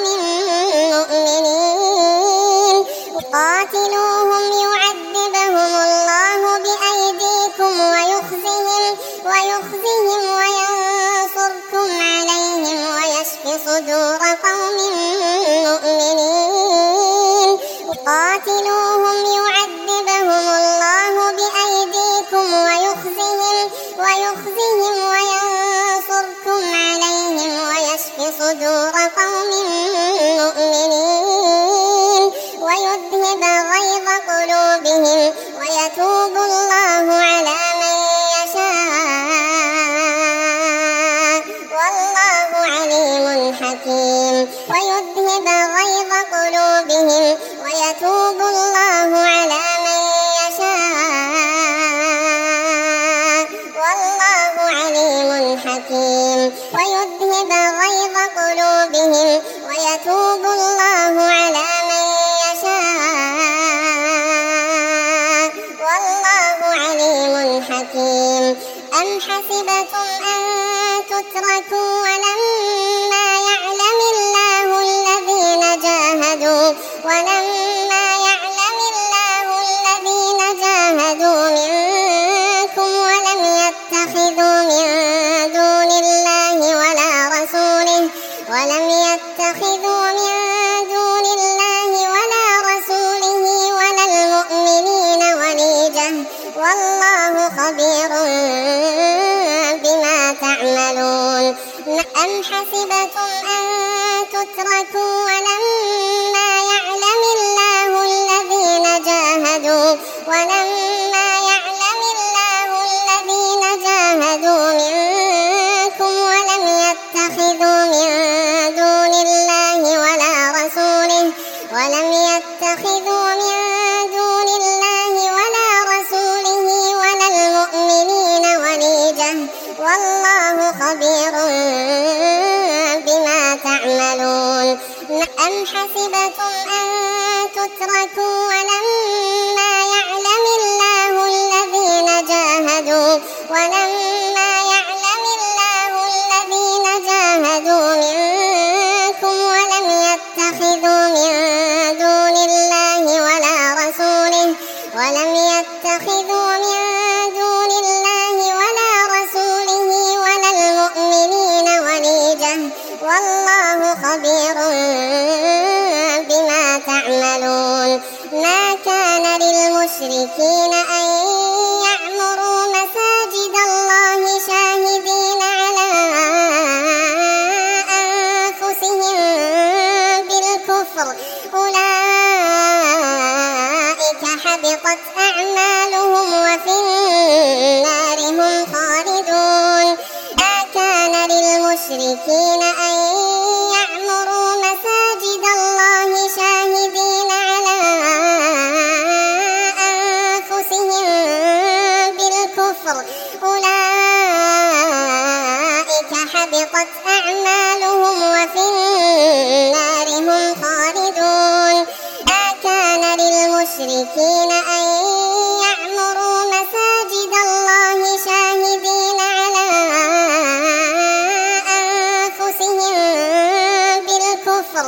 مؤمنين قاتلوهم يعذبهم الله بأيديكم ويخزهم وينصركم عليهم ويشف صدور قوم مؤمنين قاتلوهم يعذبهم الله بأيديكم ويخزهم وينصركم عليهم ويشف صدور قوم مؤمنين ويذهب غيظ قلوبهم ويتوب الله على من يشاء والله عليم حكيم ويذهب غيظ قلوبهم ويتوب الله على من يشاء والله عليم حكيم ويذهب غيظ قلوبهم ويتوب الله على من يشاء والله عليم حكيم أم حسبتم أن تتركوا ولما يعلم الله الذين جاهدوا منكم ولم يتخذوا من دون الله ولا رسوله ولا المؤمنين وليجة والله خبير بما تعملون أم حسبتم أن تتركوا ولما يعلم الله الذين جاهدوا ولما يعلم الله الذين جاهدوا منكم ولم يتخذوا من دون الله ولا رسوله ولا المؤمنين وليجة والله خبير بما تعملون. أم حسبتم أن تتركوا ولما يعلم الله الذين جاهدوا منكم ولم يتخذوا من دون الله ولا رسوله ولا المؤمنين وليجة والله خبير بما تعملون. ما كان للمشركين أن يعمروا مساجد الله شاهدين على أنفسهم بالكفر أولئك حبطت أعمالهم وفي النار هم خالدون. ما كان للمشركين أن يعمروا مساجد الله شاهدين على أنفسهم بالكفر أولئك حبطت أعمالهم وفي النار هم خالدون. ما كان للمشركين أن يعمروا مساجد الله شاهدين على أنفسهم بالكفر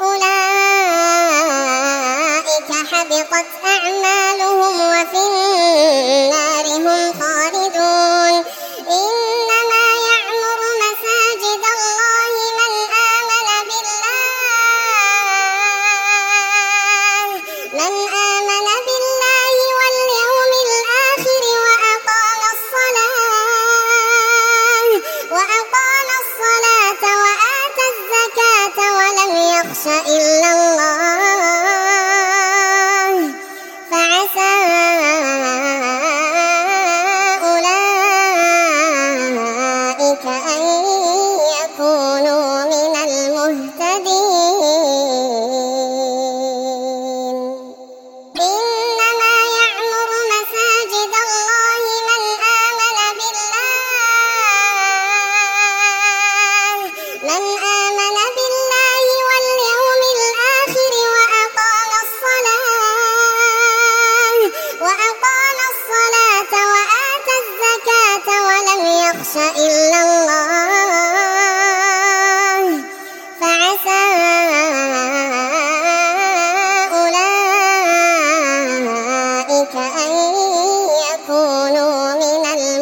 أولئك حبطت أعمالهم وفي النار هم خالدون. إنما يعمر مساجد الله من آمن بالله واليوم الآخر وأقام الصلاة وآتى الزكاة ولم يخش إلا الله فعسى أولئك أن يكونوا من المهتدين. إنما يعمر مساجد الله من آمن بالله واليوم الآخر وأقام الصلاة وآتى الزكاة ولم يخش إلا الله فعسى أولئك أن يكونوا من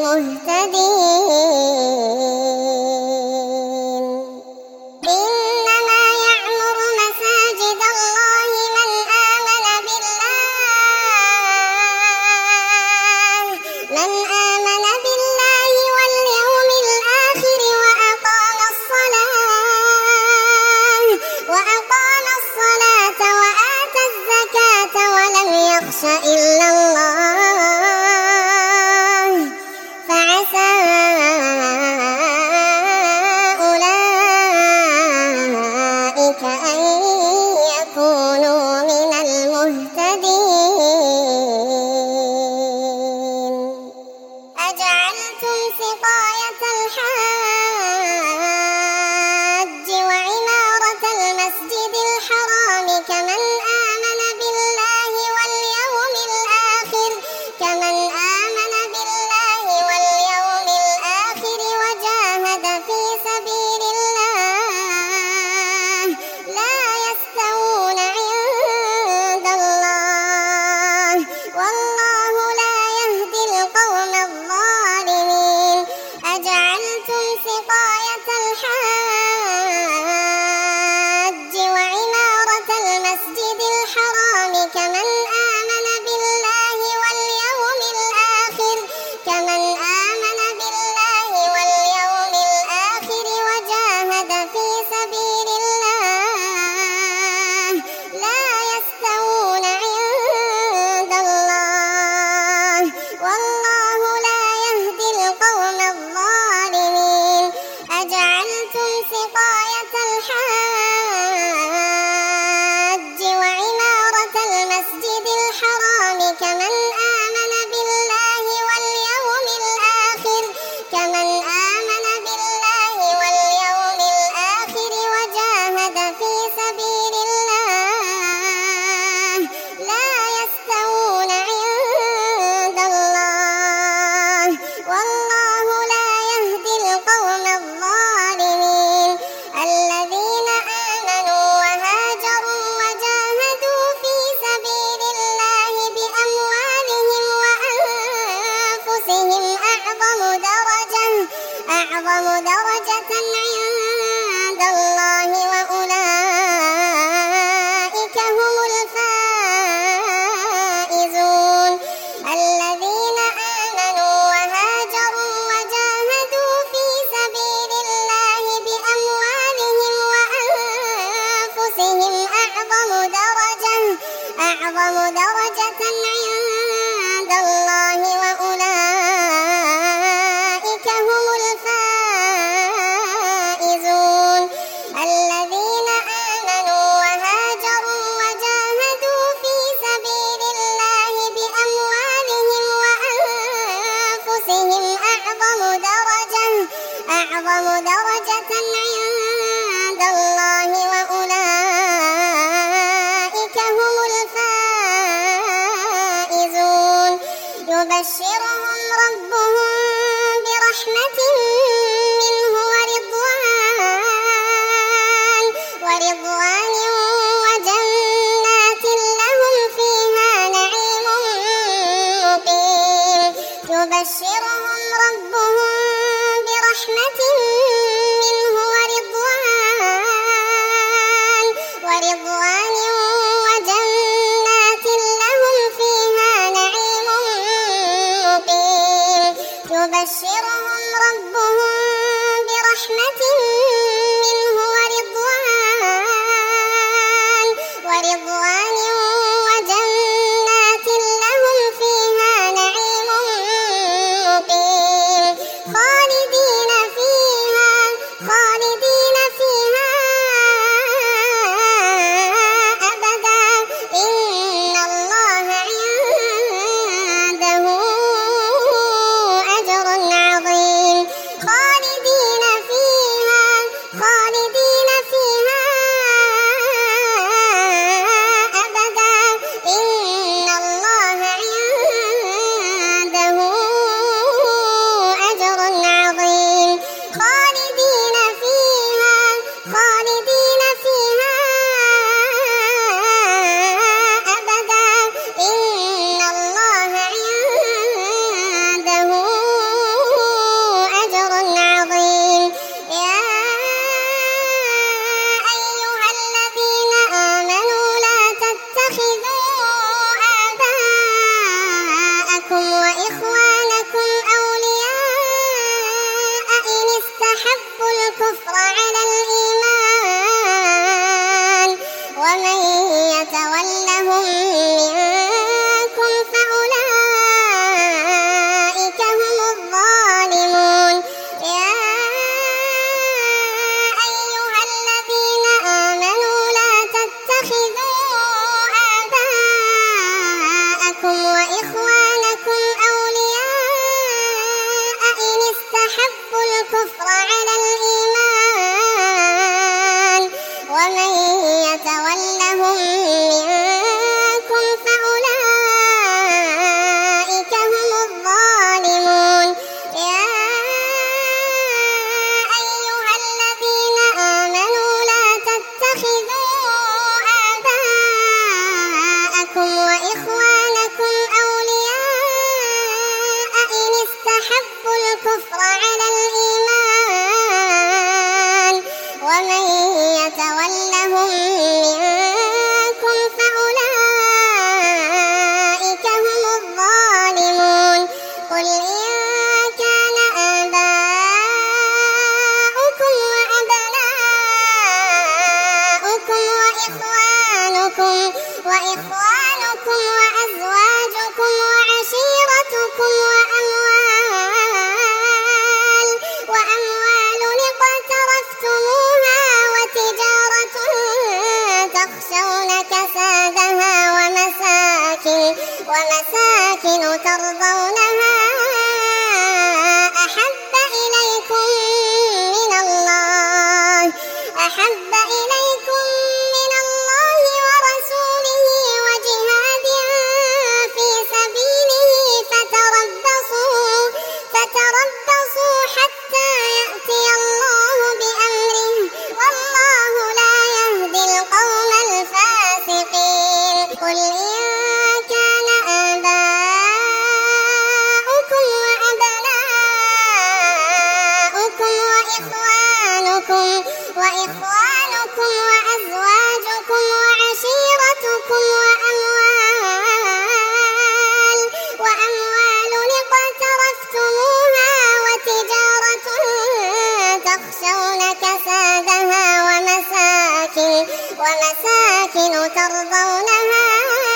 المهتدين. إنما يعمر مساجد الله من آمن بالله واليوم الآخر وأقام الصلاة وآتى الزكاة ولم يخش إلا الله فعسى أولئك أن يكونوا من المهتدين. أنفسهم أعظم درجة عند الله وأولئك هم الفائزون الذين آمنوا وهاجروا وجاهدوا في سبيل الله بأموالهم وأنفسهم أعظم درجة عند الله وأولئك هم الفائزون الذين آمنوا وهاجروا وجاهدوا في سبيل الله بأموالهم وأنفسهم أعظم درجة عند الله وأولئك هم الفائزون يبشرهم ربهم برحمة منه ورضوان وجنات لهم فيها نعيم مقيم يبشرهم ربهم برحمة منه ورضوان وجنات لهم فيها نعيم مقيم يبشرهم ربهم برحمة منه ورضوان وجنات لهم فيها نعيم مقيم خالدين فيها أبدا إن الله عنده أجر عظيم خالدين فيها أبدا إن الله عنده أجر عظيم خالدين فيها أبدا إن الله عنده أجر عظيم يا أيها الذين آمنوا لا تتخذوا آباءكم وإخوانكم أولياء إن استحبوا الكفر على الإيمان ومن يتولهم منكم فأولئك هم الظالمون يا أيها الذين آمنوا لا تتخذوا آباءكم وإخوانكم أولياء إن استحبوا الكفر على الإيمان ومن يتولهم منكم فأولئك هم الظالمون يا أيها الذين آمنوا لا تتخذوا آباءكم وإخوانكم أولياء إن استحبوا الكفر على الإيمان ومن يتولهم منكم فأولئك هم الظالمون قل إن كان آباؤكم وأبناؤكم وإخوانكم وأزواجكم وعشيرتكم وأموال اقترفتموها وتجارة تخشون كسادها ومساكن ترضونها أحب إليكم من الله ورسوله وجهاد وإخوانكم وأزواجكم وعشيرتكم وأموال اقترفتموها وتجارة تخشون كسادها ومساكن ترضونها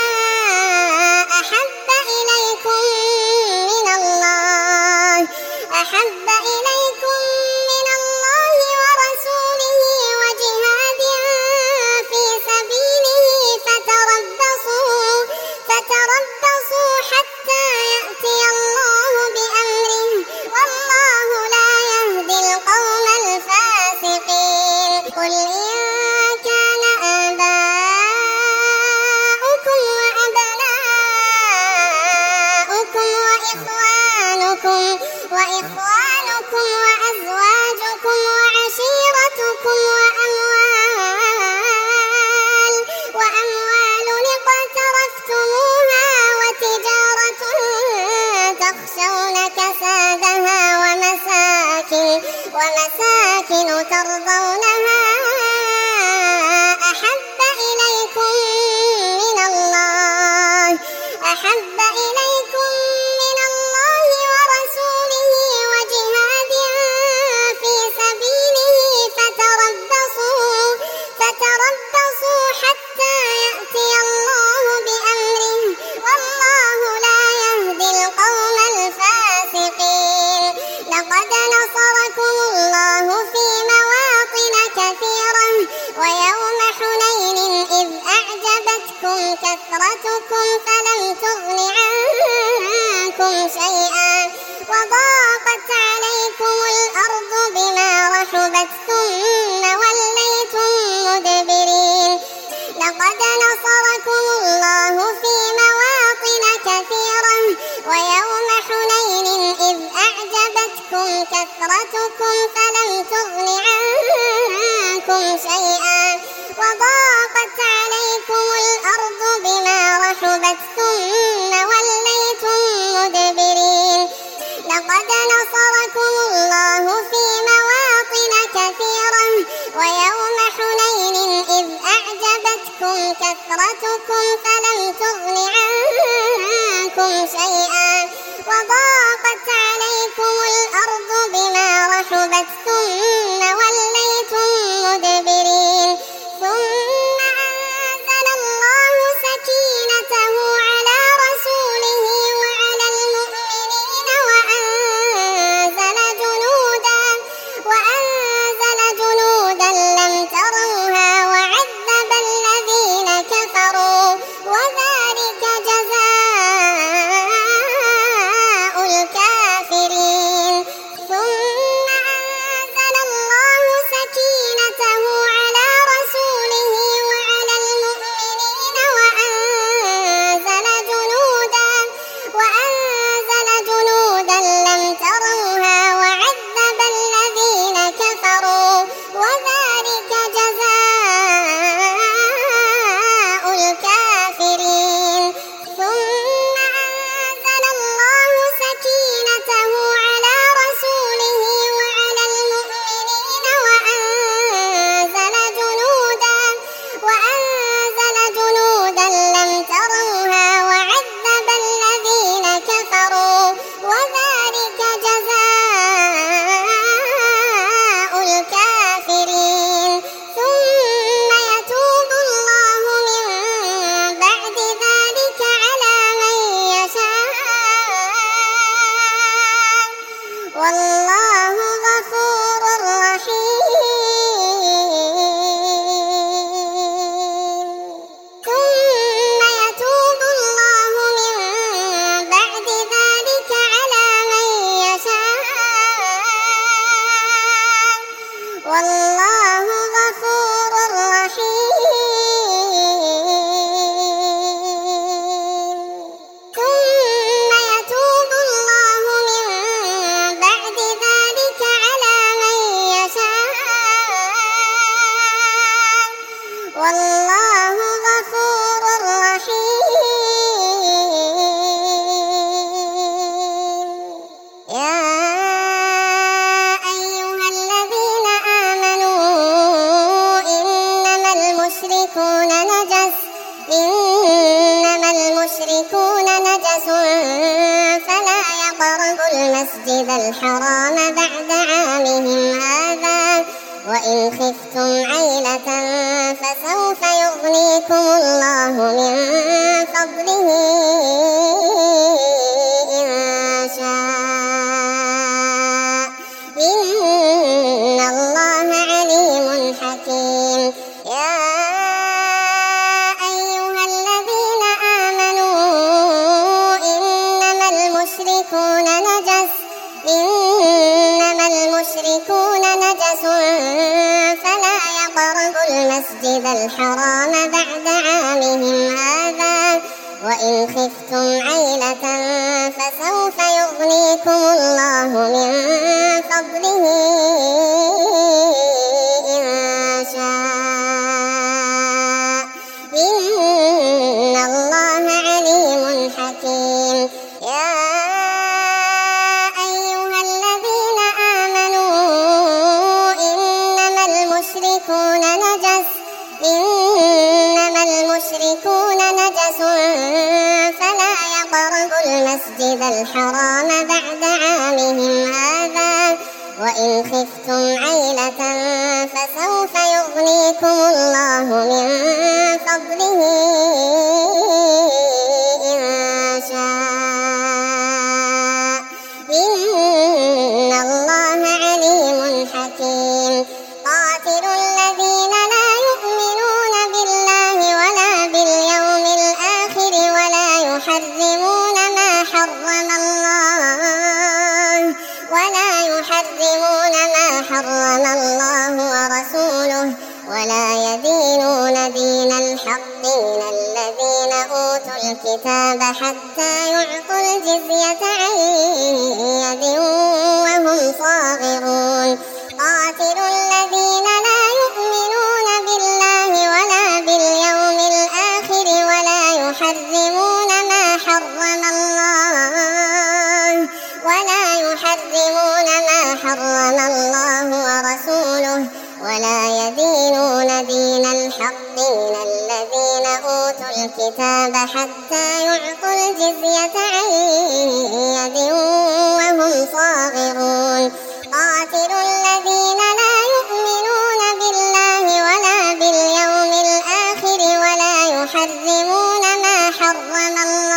أحب إليكم من الله ورسوله وجهاد في سبيله فتربصوا حتى يأتي الله بأمره والله لا يهدي القوم الفاسقين. قل إن كان آباؤكم وأبناؤكم وإخوانكم وأزواجكم وعشيرتكم وأموال اقترفتموها وتجارة تخشون كسادها ومساكن ترضونها أحب إليكم من الله ورسوله وجهاد في سبيله فتربصوا حتى يأتي الله بأمره والله لا يهدي القوم الفاسقين. لقد نصركم الله في مواطن كثيرة ويوم حنين إذ أعجبتكم كثرتكم فلم تغن عنكم شيئا وضاقت عليكم الأرض بما رحبت ثم وليتم مدبرين. لقد نصركم الله في مواطن كثيرة ويوم حنين إذ أعجبتكم كثرتكم فلم تغن عنكم شيئا وضاقت عليكم الأرض بما رحبت ثم وليتم مدبرين. لقد نصركم الله في مواطن كثيرة ويوم حنين إذ أعجبتكم كثرتكم فلم تغن عنكم شيئا وضاقت عليكم الأرض بما رحبت ثم وليتم مدبرين. ثم أنزل الله سكينته على رسوله وعلى المؤمنين وأنزل جنودا لم تروها وعذب الذين كفروا وذلك جزاء الكافرين. ثم أنزل الله سكينته على رسوله وعلى المؤمنين وأنزل جنودا لم تروها وعذب الذين كفروا وذلك جزاء الكافرين. ثم أنزل الله سكينته يقربوا المسجد الحرام بعد عامهم هذا وإن خفتم عيلة فسوف يغنيكم الله من فضله إن شاء إن الله عليم حكيم. يا أيها الذين آمنوا إنما المشركون نجس فلا يقربوا المسجد الحرام بعد عامهم هذا وإن خفتم عيلة فسوف يغنيكم الله من فضله إن شاء إن الله عليم حكيم. يا أيها الذين آمنوا إنما المشركون نجس فلا يقربوا المسجد الحرام بعد عامهم هذا وإن خفتم عيلة فسوف يغنيكم الله من فضله إن شاء إن الله عليم حكيم. قاتلوا الذين لا يؤمنون بالله ولا باليوم الآخر ولا يحرمون ما حرم الله ورسوله ولا يدينون دين الحق من الذين أوتوا الكتاب حتى يعطوا الجزية عن يد وهم صاغرون. قاتلوا الذين لا يؤمنون بالله ولا باليوم الآخر ولا يحرمون ما حرم الله ورسوله ولا يدينون دين الحق من الذين أوتوا الكتاب حتى يعطوا الجزية عن يد وهم صاغرون. قاتلوا الذين لا يؤمنون بالله ولا باليوم الآخر ولا يحرمون ما حرم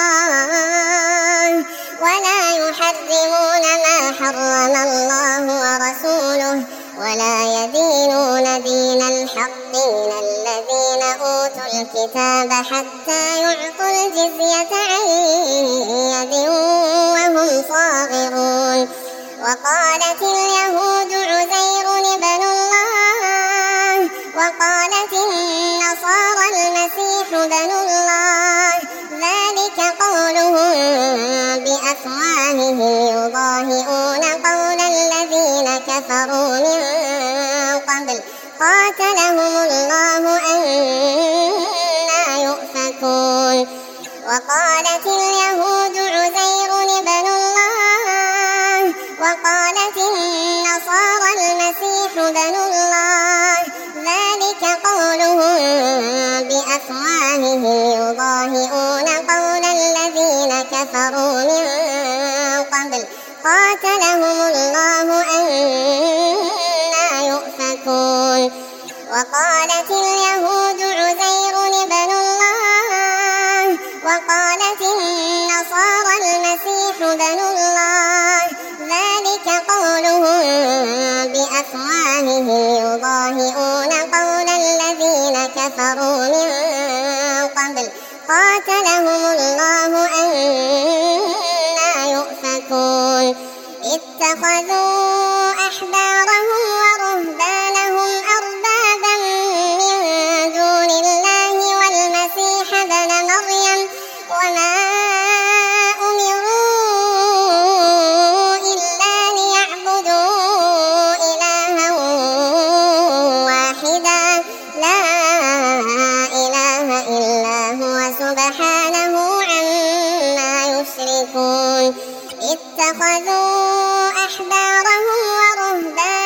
الله ورسوله ولا يدينون دين الحق من الذين أوتوا الكتاب حتى يعطوا الجزية عن يد وهم صاغرون. وقالت اليهود عزير ابن الله وقالت النصارى المسيح ابن الله ذلك قولهم بأفواههم يضاهئون قول الذين كفروا من قبل قاتلهم الله أنى يؤفكون. وقالت اليهود عزير ابن الله وقالت النصارى المسيح ابن الله ذلك قولهم بأفواههم يضاهئون قول الذين كفروا من قبل قاتلهم الله أنى يؤفكون. وقالت اليهود عزير ابن الله وقالت النصارى المسيح ابن الله ذلك قولهم بأفواههم يضاهئون قول الذين كفروا من قبل قاتلهم الله أنى يؤفكون. اتخذوا أحبارهم ورهبانهم أربابا من دون الله والمسيح ابن مريم وما أمروا إلا ليعبدوا إلها واحدا لا إله إلا هو سبحانه عما يشركون. اتخذوا أحبارهم ورهبانهم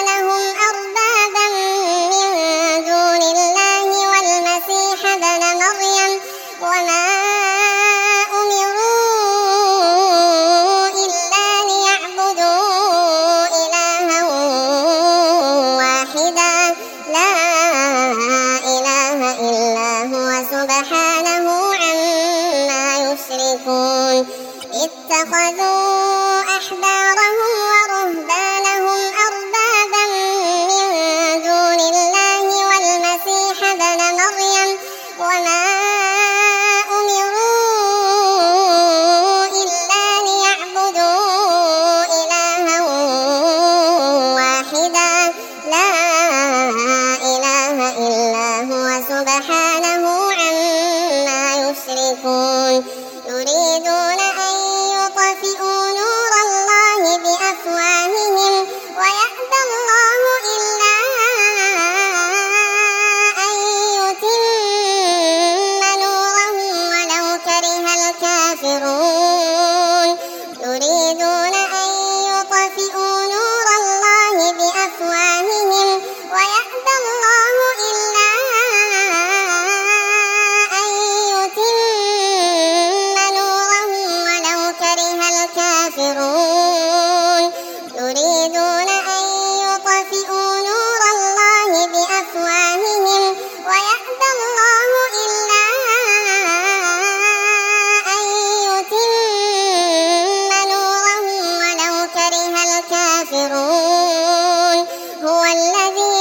الكافرون هو الذي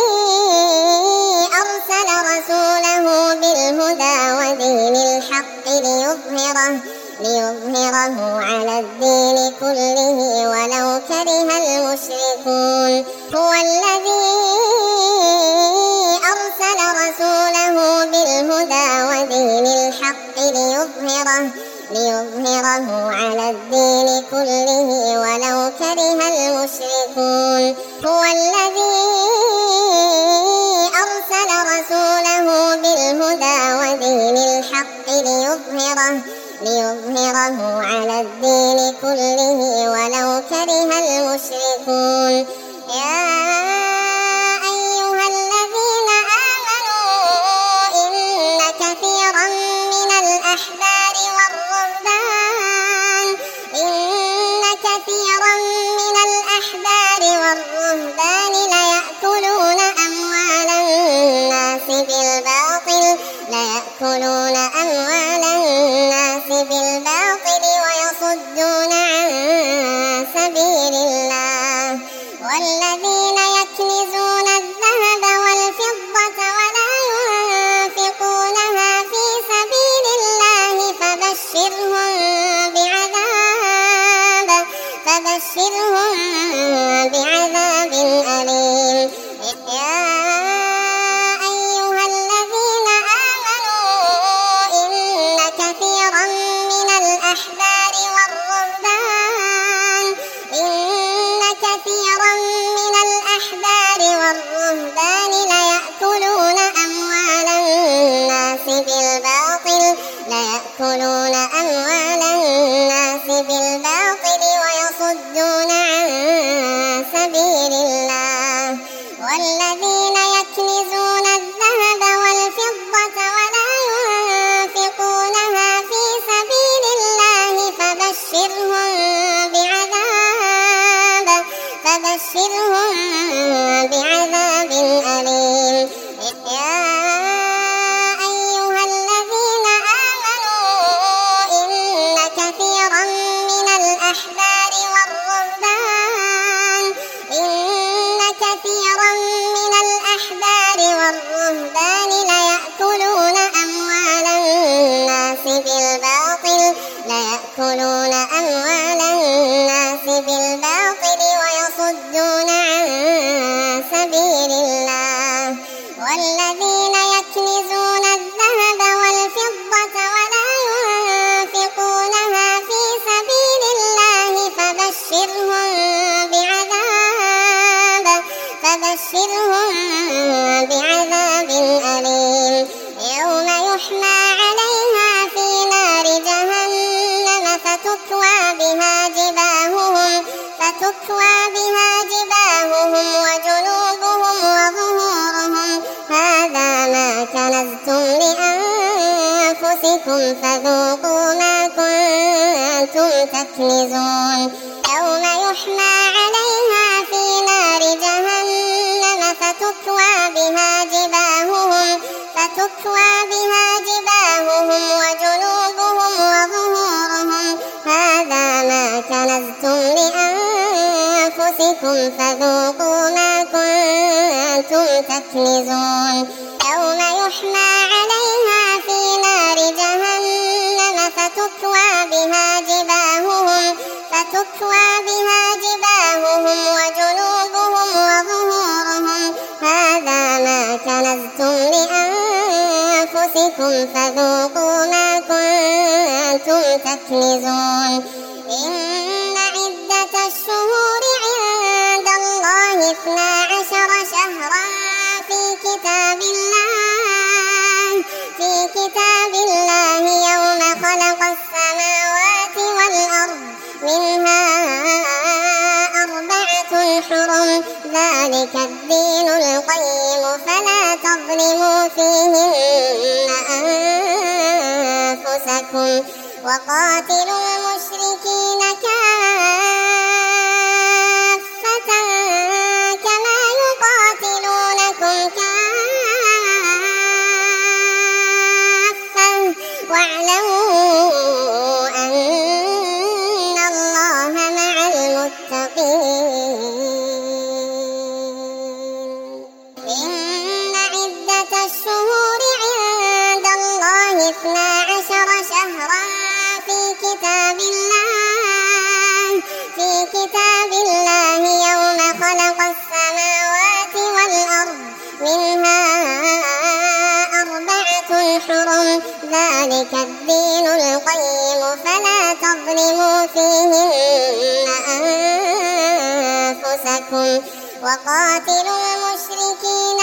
أرسل رسوله بالهدى ودين الحق ليظهره على الدين كله ولو كره المشركون هو الذي أرسل رسوله بالهدى ودين الحق ليظهره على الدين كله ولو كره المشركون هو الذي أرسل رسوله بالهدى ودين الحق ليظهره على الدين كله ولو كره المشركون يا أيها الذين آمنوا إن كثيرا من الأحبار والرهبان ليأكلون أموال الناس بالباطل ويصدون عن سبيل الله والذين يكنزون الذهب والفضة ولا ينفقونها في سبيل الله فبشرهم بعذاب أليم يا أيها الذين آمنوا إن كثيرا من الأحبار والرهبان ليأكلون أموال الناس بالباطل ويصدون عن سبيل الله والذين يكنزون الذهب والفضة ولا ينفقونها في سبيل الله فبشرهم بعذاب أليم يا أيها الذين آمنوا إن كثيرا من الأحبار والرهبان ليأكلون أموال الناس بالباطل ويصدون عن سبيل الله والذين يكنزون الذهب والفضة ولا ينفقونها في سبيل الله فبشرهم بعذاب أليم يوم يحمى عليها في نار جهنم فتكوى بها جباههم وجنوبهم وظهورهم هذا ما كنزتم لأنفسكم فذوقوا ما كنتم تكنزون يوم يحمى عليها في نار جهنم فتكوى بها جباههم وجنوبهم وظهورهم هذا ما كنزتم لأنفسكم فذوقوا ما كنتم تكنزون يوم يحمى عليها في نار جهنم فتكوى بها جباههم وجنوبهم وظهورهم هذا ما كنزتم لأنفسكم فذوقوا ما كنتم تكنزون إن عدة الشهور عند الله 12 شهرا في كتاب الله يوم خلق السماوات والأرض منها 4 حرم ذلك الدين القيم فلا تظلموا فيهن أنفسكم وقاتلوا المشركين كافة كما يقاتلونكم كافة واعلموا أن الله مع المتقين. الله يوم خلق السماوات والأرض منها 4 حرم ذلك الدين القيم فلا تظلموا فيهن أنفسكم وقاتلوا المشركين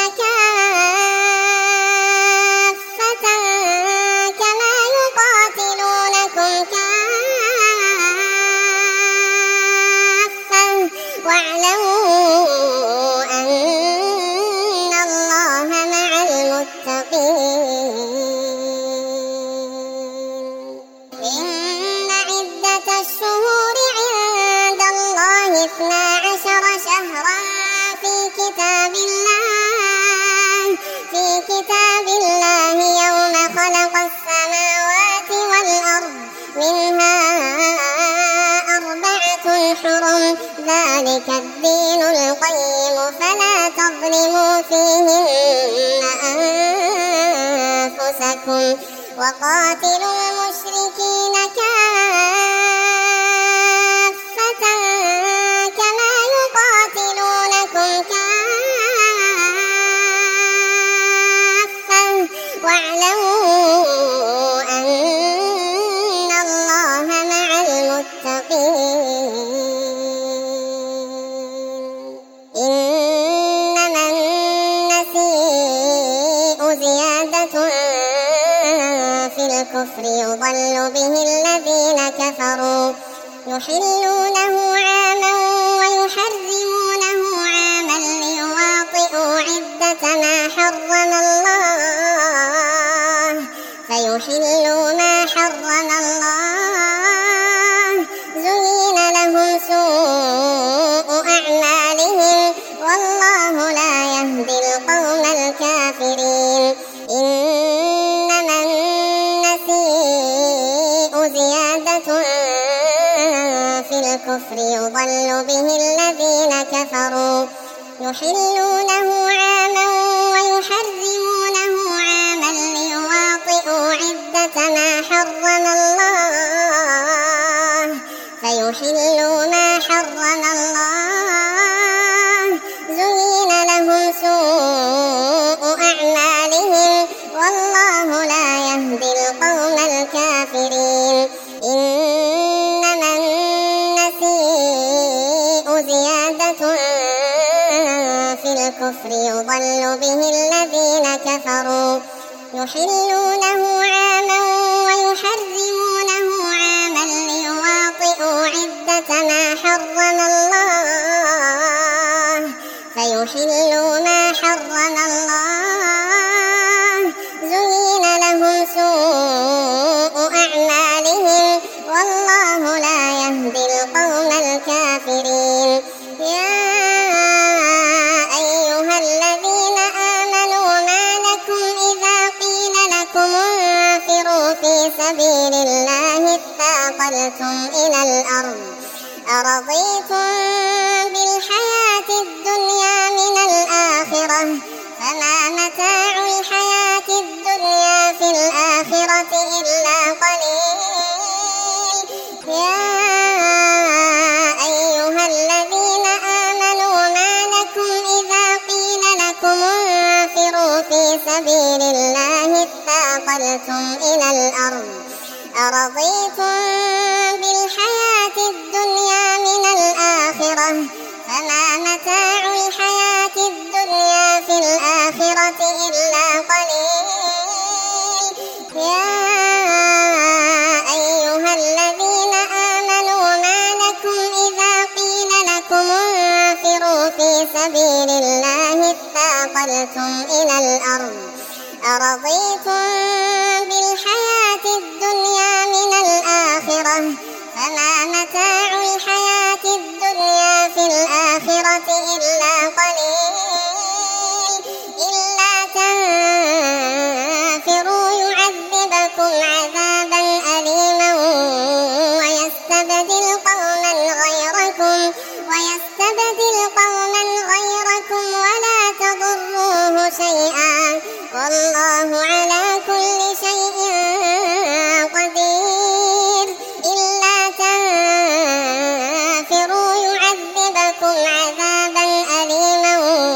كافة كما يقاتلونكم كافة واعلموا أن الله مع المتقين. إن عدة الشهور عند الله 12 شهرا في كتاب الله يوم خلق السماوات والأرض منها 4 حرم ذلك الدين القيم فلا تظلموا فيهن أنفسكم وقاتلوا المشركين كافة كما يقاتلونكم كافة واعلموا أن الله مع المتقين. إنما النسيء زيادة في الكفر يضل به الذين كفروا يحلونه عاما ويحرمونه عاما ليواطئوا عدة ما حرم الله فيحلوا ما حرم الله زين لهم سوء أعمالهم والله لا يهدي القوم الكافرين. إنما النسيء زيادة في الكفر يضل به الذين كفروا يحلونه عاما ويحرمونه عاما ليواطئوا عدة ما حرم الله فيحلوا ما حرم الله زين لهم سوء أعمالهم والله لا يهدي القوم الكافرين. إنما النسيء زيادة في الكفر يضل به الذين كفروا يحلونه عاما ويحرمونه عاما ليواطئوا عدة ما حرم الله فيحلوا ما حرم الله زين لهم سوء أعمالهم والله لا يهدي القوم الكافرين. يا أيها الذين آمنوا ما لكم إذا قيل لكم انفروا في سبيل الله اثاقلتم إلى الأرض أرضيتم بالحياة الدنيا من الآخرة فما متاع الحياة الدنيا في الآخرة إلا قليل. يا أيها الذين آمنوا ما لكم إذا قيل لكم انفروا في سبيل الله اثاقلتم إلى الأرض أرضيتم بالحياة الدنيا من الآخرة فما متاع الحياة الدنيا في الآخرة إلا قليل. يا أيها الذين آمنوا ما لكم إذا قيل لكم انفروا في سبيل الله اثاقلتم إلى الأرض أرضيتم بالحياة الدنيا من الآخرة فما متاع الحياة الدنيا في الآخرة إلا قليل. إلا تنفروا يعذبكم عذابا أليما ويستبدل قوما غيركم ولا تضروه شيئا والله على كل شيء قدير. إلا تنفروا يعذبكم يعذبكم عذابا أليما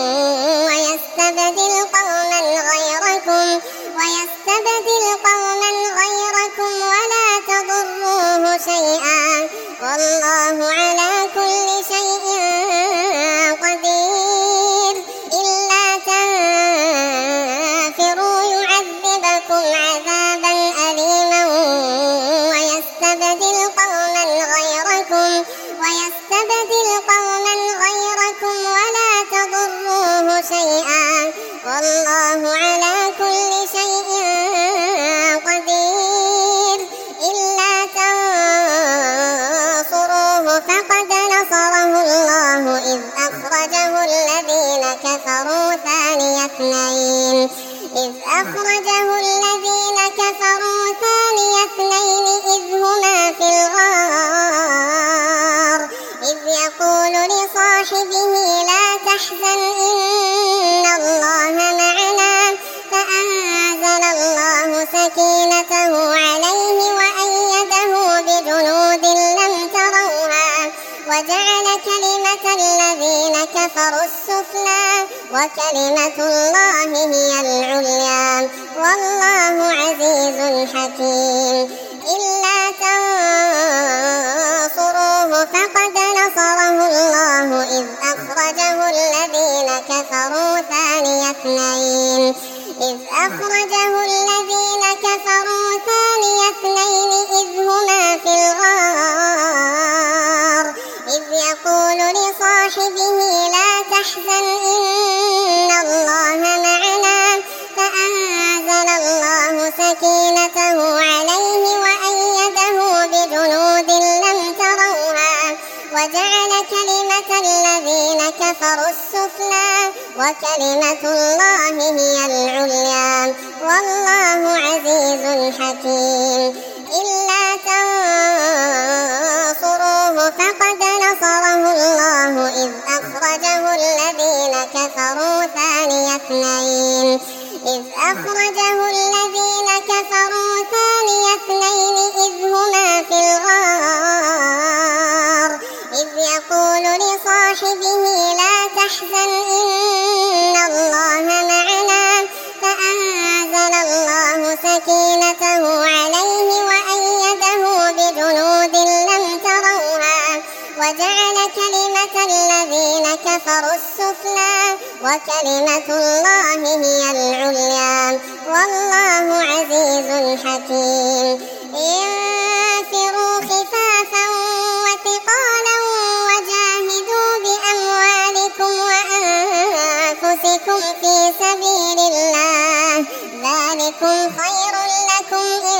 ويستبدل قوما غيركم ولا تضروه شيئا والله على كل شيء قدير. إلا تنفروا يعذبكم عذابا أليما ويستبدل قوما غيركم ولا تضروه شيئا والله على كل شيء قدير. إلا تنصروه فقد نصره الله إذ أخرجه الذين كفروا ثاني اثنين إذ هما في الغار إذ يقول لصاحبه لا تحزن إن الله معنا فأنزل الله سكينته عليه وأيده بجنود لم تروها وجعل كلمة الذين كفروا السفلى وكلمة الله هي العليا والله عزيز حكيم. إلا تنصروه فقد نصره الله إذ أخرجه الذين كفروا ثاني اثنين إذ هما في الغار إذ يقول لصاحبه لا تحزن إن الله معنا فأنزل الله سكينته عليه وأيده بجنود لم تروها وجعل كلمة الذين كفروا السفلى وكلمة الله هي العليا والله عزيز حكيم. إلا تنصروه فقد نصره الله إذ أخرجه الذين كفروا ثاني اثنين إذ هما في الغار إذ يقول لصاحبه لا تحزن إن الله معنا فأنزل الله سكينته عليه وأيده بجنود لم تروها وجعل كلمة الذين كفروا السفلى وكلمة الله هي العليا والله عزيز حكيم. انفروا خفافا وثقالا وجاهدوا بأموالكم وأنفسكم في سبيل الله ذلكم خير لكم إن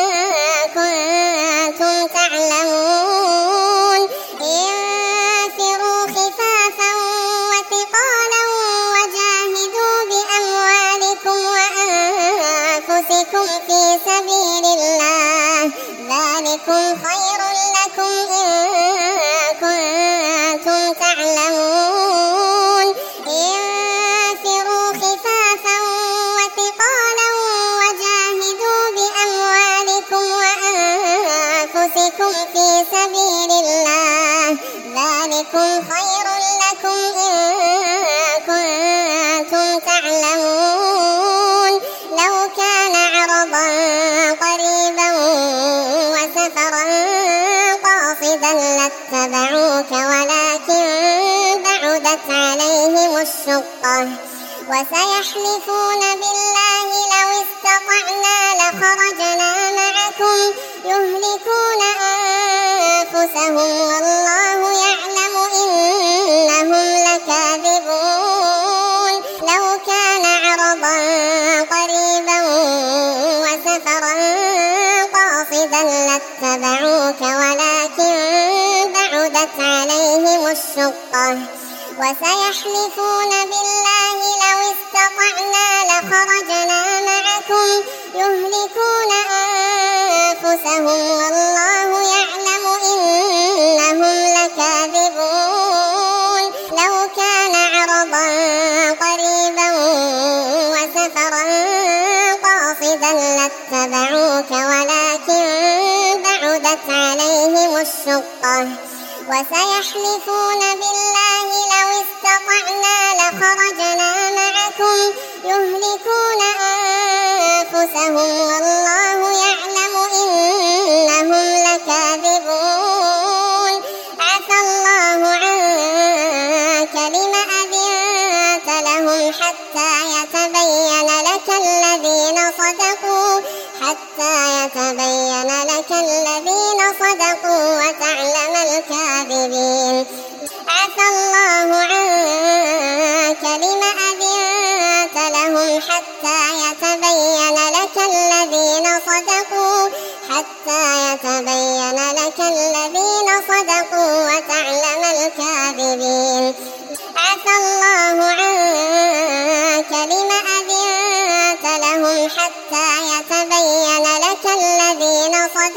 كنتم تعلمون. انفروا خفافا وثقالا وجاهدوا بأموالكم وأنفسكم في سبيل الله ذلكم خير لكم إن كنتم تعلمون. انفروا خفافا وثقالا وجاهدوا بأموالكم وأنفسكم في سبيل الله ذلكم خير لكم إن كنتم تعلمون. لو كان عرضا قريبا وسفرا قاصدا لاتبعوك ولكن بعدت عليهم الشقة وسيحلفون بالله لو استطعنا لخرجنا معكم يهلكون أنفسهم والله يعلم إنهم لكاذبون. لو كان عرضا قريبا وسفرا قاصدا لاتبعوك ولكن بعدت عليهم الشقة وسيحلفون بالله لو استطعنا لخرجنا معكم يهلكون أنفسهم والله يعلم إنهم لكاذبون. لو كان عرضا قريبا وسفرا قاصدا لاتبعوك ولكن بعدت عليهم الشقة وسيحلفون بالله لو استطعنا لخرجنا معكم يهلكون أنفسهم والله يعلم إنهم لكاذبون. لاتبعوك ولكن بعدت عليهم الشقة وسيحلفون بالله لو استطعنا لخرجنا معكم يهلكون أنفسهم والله يعلم إنهم لكاذبون عفى الله عنك لم أذنت لهم حتى يتبين لك الذين صدقوا وتعلم الكاذبين عفى الله عنك لم أذنت لهم حتى يتبين لك الذين صدقوا وتعلم الكاذبين عفى الله عنك لم أذنت لهم حتى يتبين لك الذين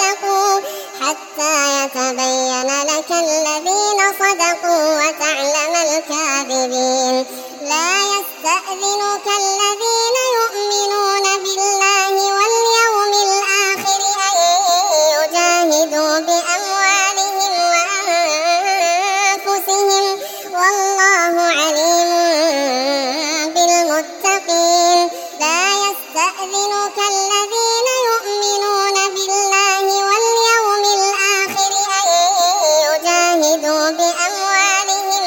صدقوا وتعلم الكاذبين لا يستأذنك الذين يؤمنون بالله واليوم الآخر أن يجاهدوا بأموالهم وأنفسهم والله عليم بالمتقين لا يستأذنك الذين يؤمنون بالله واليوم الآخر أن يجاهدوا بأموالهم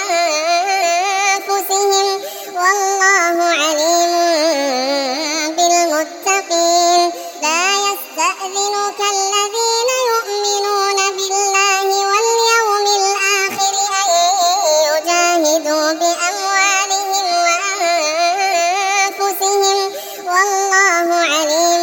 وأنفسهم والله عليم بالمتقين لا يستأذنك الذين يؤمنون بالله واليوم الآخر أن يجاهدوا بأموالهم وأنفسهم والله عليم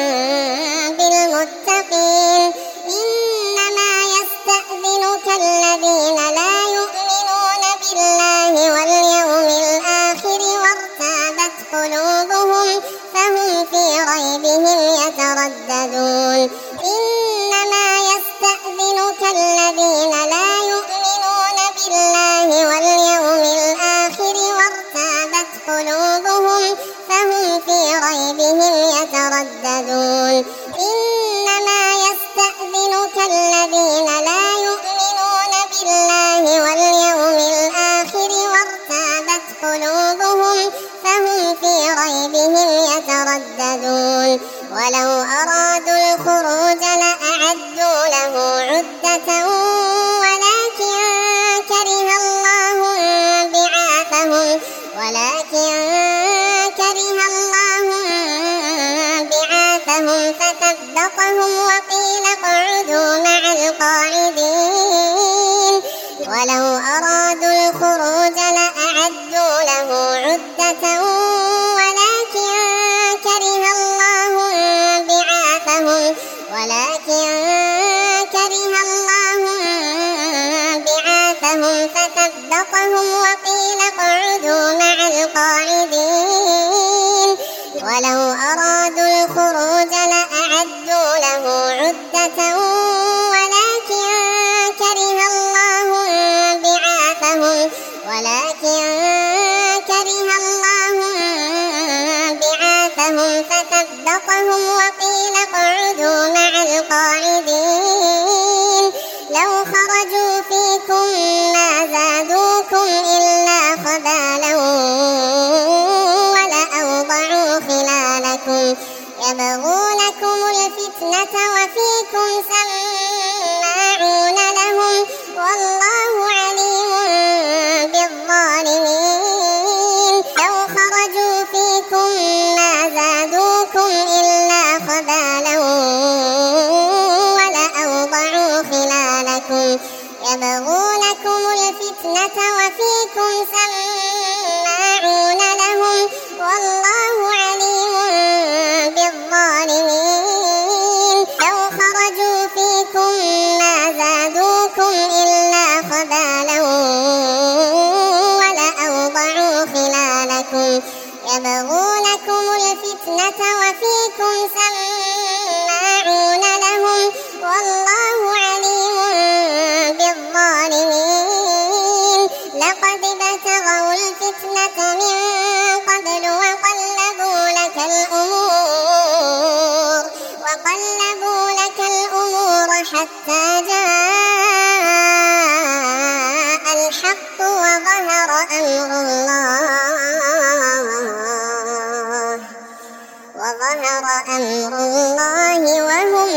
بالمتقين إنما يستأذنك الذين لا يؤمنون بالله واليوم الآخر وارتابت قلوبهم فهم في ريبهم يترددون إنما يستأذنك الذين لا يؤمنون بالله واليوم الآخر وارتابت قلوبهم فهم في ريبهم يترددون إنما يستأذنك الذين لا يؤمنون بالله واليوم الآخر وارتابت قلوبهم فهم في ريبهم يترددون ولو أرادوا الخروج لأعدوا له عدة ولكن كره الله بعاثهم فثبطهم وقيل اقعدوا مع القاعدين ولو أرادوا الخروج لأعدوا له عدة ولكن كره الله بعاثهم فثبطهم وقيل اقعدوا مع القاعدين ولو أرادوا الخروج لأعدوا له عدة ولكن كره الله بعاثهم فثبطهم وقيل اقعدوا مع القاعدين لو خرجوا فيكم ما زادوكم إلا خبالا ولأوضعوا خلالكم يبغونكم الفتنة وفيكم سماعون لهم والله عليم بالظالمين لو خرجوا فيكم ما زادوكم إلا خبالا ولأوضعوا خلالكم يبغونكم الفتنة وفيكم سماعون لهم والله عليم بالظالمين لو خرجوا فيكم ما زادوكم إلا خبالا ولأوضعوا خلالكم يبغونكم الفتنة وفيكم سماعون لهم والله عليم بالظالمين لقد ابتغوا الفتنة من قبل وقلبوا لك الأمور حتى جاء وظهر أمر الله وهم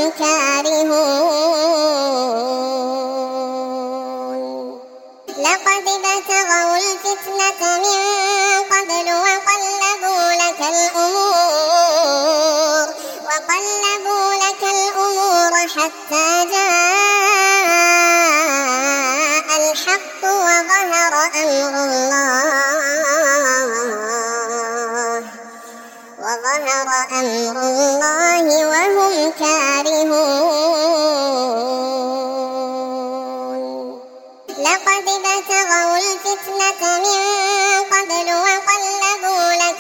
كارهون لقد ابتغوا الفتنة من قبل وقلبوا لك الأمور حتى جاء الحق وظهر أمر الله وهم كارهون لقد ابتغوا الفتنة من قبل وقلبوا لك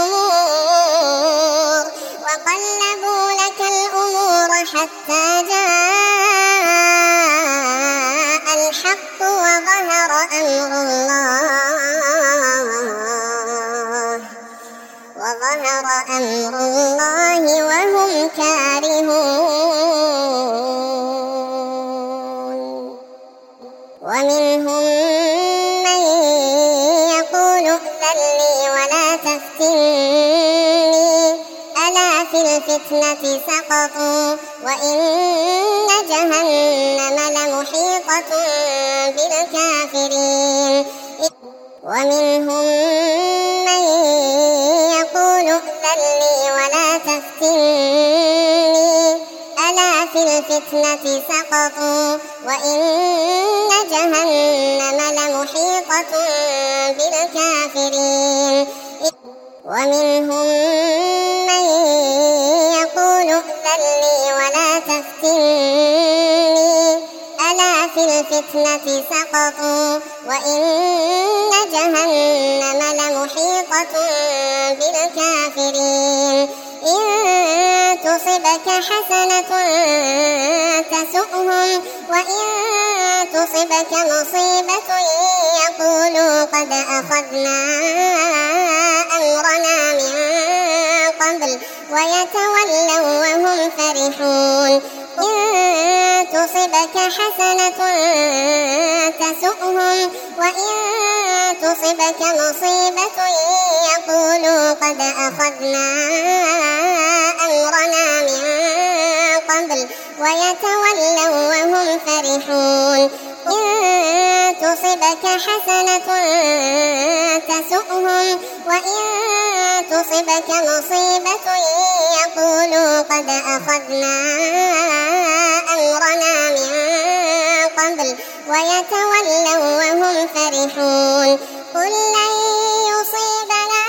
الأمور حتى جاء الحق وظهر أمر الله وهم كارهون ومنهم من يقول ائذن لي ولا تفتني ألا في الفتنة سقطوا وإن جهنم لمحيطة بالكافرين ومنهم من يقول ائذن لي ولا تفتني ألا في الفتنة سقطوا وإن جهنم لمحيطة بالكافرين ومنهم من يقول ائذن لي ولا تفتني ألا في الفتنة سقطوا وإن جهنم لمحيطة بالكافرين إن تصبك حسنة تسؤهم وإن تصبك مصيبة يقولوا قد أخذنا أمرنا من قبل ويتولوا وهم فرحون إن تصبك حسنة تسؤهم وإن تصبك مصيبة يقولوا قد أخذنا أمرنا من قبل ويتولوا وهم فرحون إن تصبك حسنة تسؤهم وإن تصبك مصيبة يقولوا قد أخذنا أمرنا من قبل ويتولوا وهم فرحون قل لن يصيبنا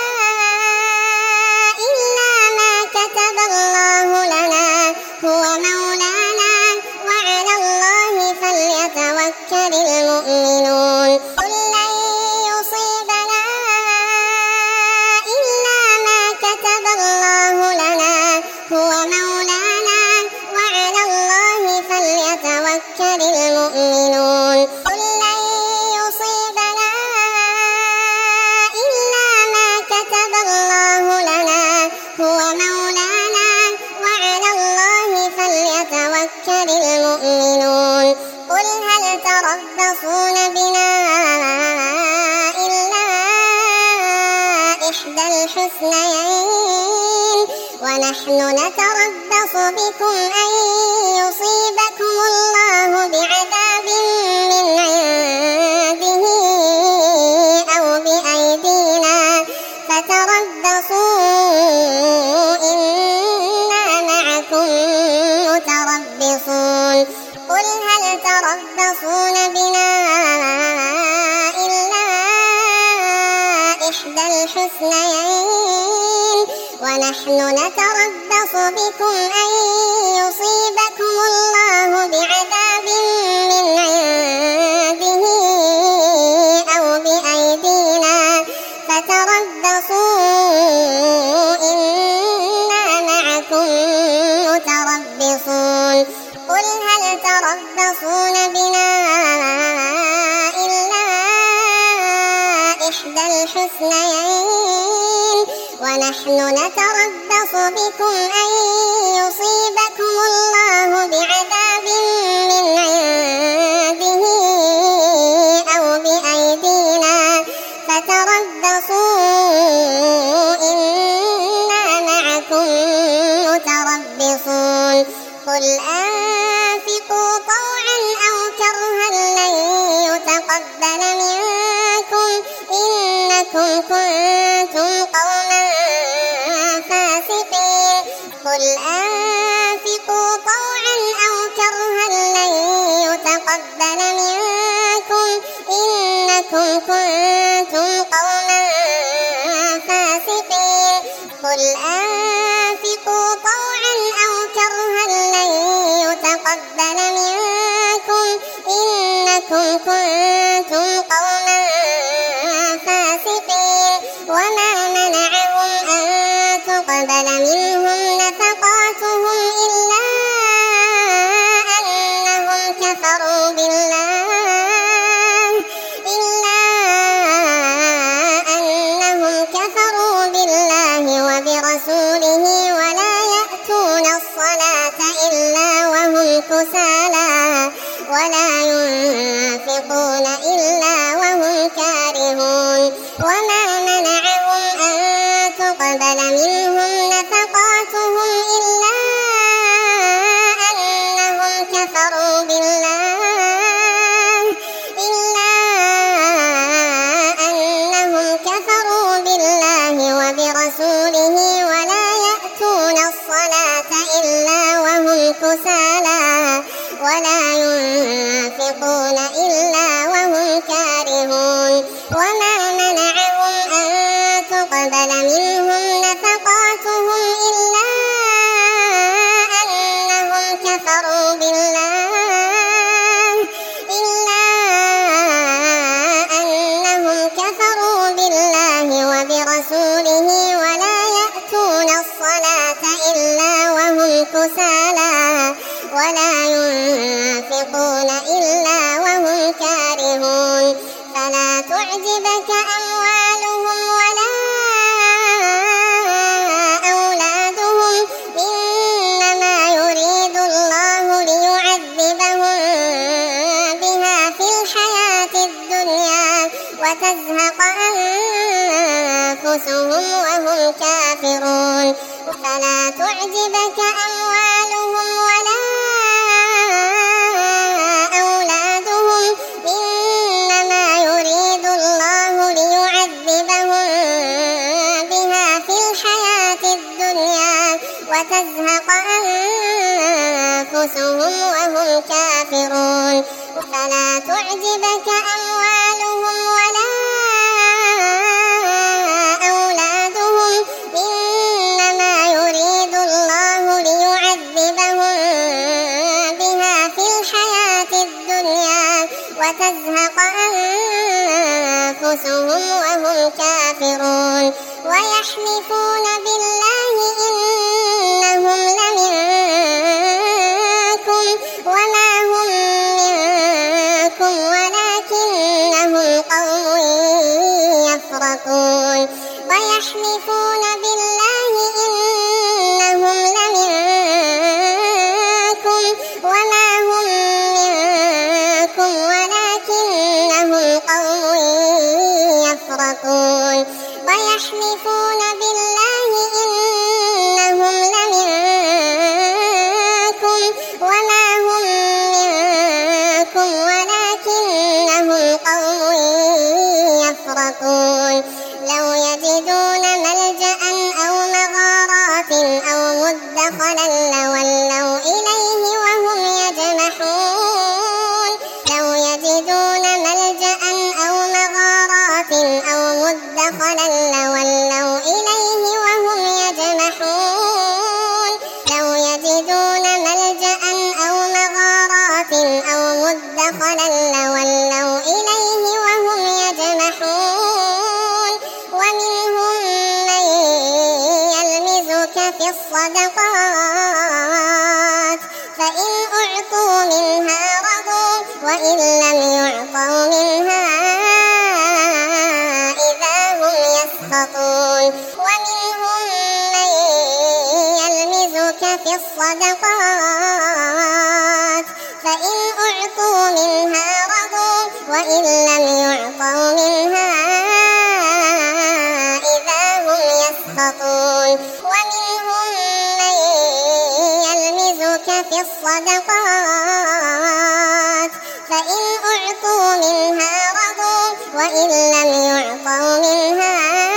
إلا ما كتب الله لنا هو مولانا وعلى الله فليتوكل المؤمنون قل لن يصيبنا إلا ما كتب الله لنا هو مولانا وعلى الله فليتوكل المؤمنون قل لن يصيبنا إلا ما كتب الله لنا هو مولانا وعلى الله فليتوكل المؤمنون قل هل تربصون بنا إلا إحدى الحسنيين ونحن نتربص بكم أن يصيبكم الله بعذاب من عنده أو بأيدينا فتربصوا إنا معكم متربصون قل هل تربصون بنا إلا إحدى الحسنيين ونحن نتربص بكم أن يصيبكم الله بعذاب من عنده أو بأيدينا فتربصوا إنا معكم متربصون قل هل تربصون بنا إلا إحدى الحسنيين ونحن نتربص بكم أن يصيبكم الله بعذاب من عنده أو بأيدينا تربصوا إنا معكم متربصون قل أنفقوا طوعا أو كرها لن يتقبل منكم إنكم كنتم قوما فاسقين قل أنفقوا طوعا أو كرها لن يتقبل منكم إنكم كنتم قوما فاسقين قل أنفقوا طوعا أو كرها لن يتقبل منكم إنكم كنتم قوما فاسقين وما منعهم أن تقبل منهم نفقاتهم إلا أنهم كفروا بالله وبرسوله ولا يأتون الصلاة إلا وهم كسالى ولا ينفقون إلا وهم كارهون وما منعهم أن تقبل منهم نفقاتهم إلا أنهم كفروا بالله وبرسوله ولا يأتون الصلاة إلا وهم كسالى ولا ينفقون إلا وهم كارهون وما منعهم أن تقبل منهم نفقاتهم إلا أنهم كفروا بالله وبرسوله ولا يأتون الصلاة إلا وهم كسالى ولا ينفقون إلا وهم كارهون فلا تعجبك أموالهم ولا أولادهم إنما يريد الله ليعذبهم بها في الحياة الدنيا وتزهق أنفسهم وهم كافرون فلا تعجبك أموالهم ولا أولادهم إنما يريد الله ليعذبهم بها في الحياة الدنيا وتزهق أنفسهم وهم كافرون فلا تعجبك أموالهم ولا أولادهم إنما يريد الله ليعذبهم بها في الحياة الدنيا وتزهق أنفسهم وهم كافرون ويحلفون بالله إنهم لمنكم وما هم منكم ولكنهم قوم يفرقون ويحلفون بالله إنهم لمنكم وما هم منكم ولكنهم قوم يفرقون ويحلفون بالله إنهم لمنكم وما هم منكم ولكنهم قوم يفرقون لو يجدون ملجأ أو مغارات أو مدخلا لولوا إليه وهم يجمحون لو يجدون ملجأ أو مغارات أو مدخلا لولوا إليه وهم يجمحون لو يجدون ملجأ أو مغارات أو مدخلا لولوا إليه وهم يجمحون ومنهم من يلمزك في الصدقات فإن أعطوا منها رضوا وإن لم يعطوا منها إذا هم يسخطون ومنهم من يلمزك في الصدقات فإن أعطوا منها رضوا وإن لم يعطوا منها في الصدقات فإن أعطوا منها رضوا وإن لم يعطوا منها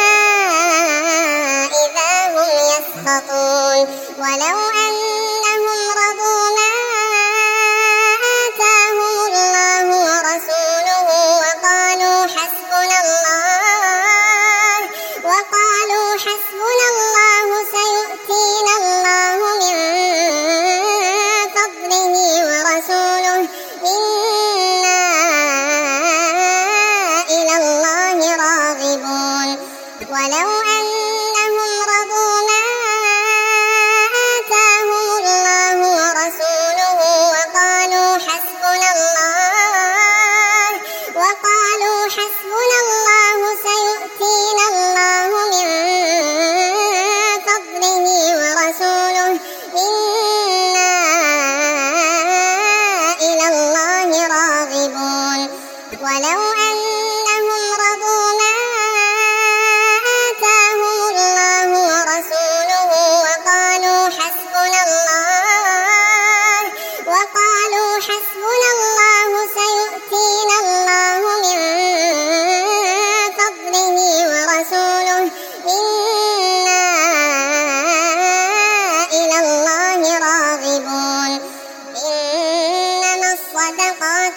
إذا هم يسخطون ولو أنهم رضوا ما آتاهم الله ورسوله وقالوا حسبنا الله سيؤتينا الله من فضله ورسوله إنا إلى الله راغبون ولو أنهم رضوا ما آتاهم الله ورسوله وقالوا حسبنا الله سيؤتينا الله من فضله ورسوله إنا إلى الله راغبون ولو أنهم رضوا ما آتاهم الله ورسوله وقالوا حسبنا الله سيؤتينا الله من فضله ورسوله إنا إلى الله راغبون إنما الصدقات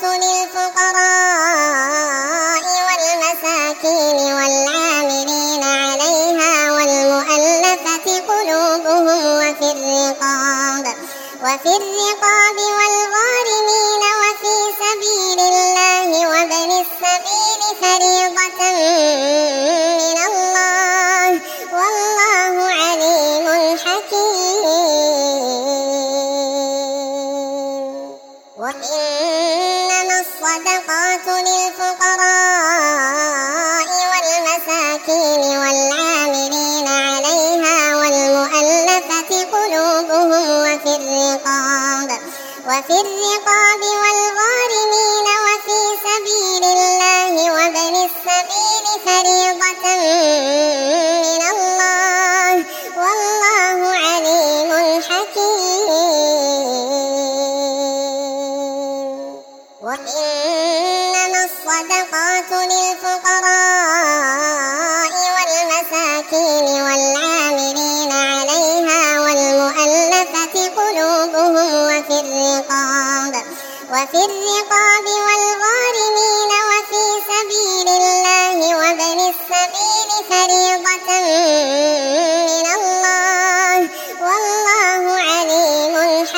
للفقراء والمساكين والعاملين عليها والمؤلفة قلوبهم وفي الرقاب والغارمين وفي سبيل الله وابن السبيل فريضة من الله والله عليم حكيم وإنما الصدقات للفقراء والمساكين والعاملين عليها والمؤلفة قلوبهم وفي الرقاب والغارمين وفي سبيل الله وابن السبيل فريضة من الله والله عليم حكيم وإنما الصدقات للفقراء والمساكين والعاملين عليها والمؤلفة قلوبهم وفي الرقاب والغارمين وفي سبيل الله وابن السبيل فريضة من الله والله عليم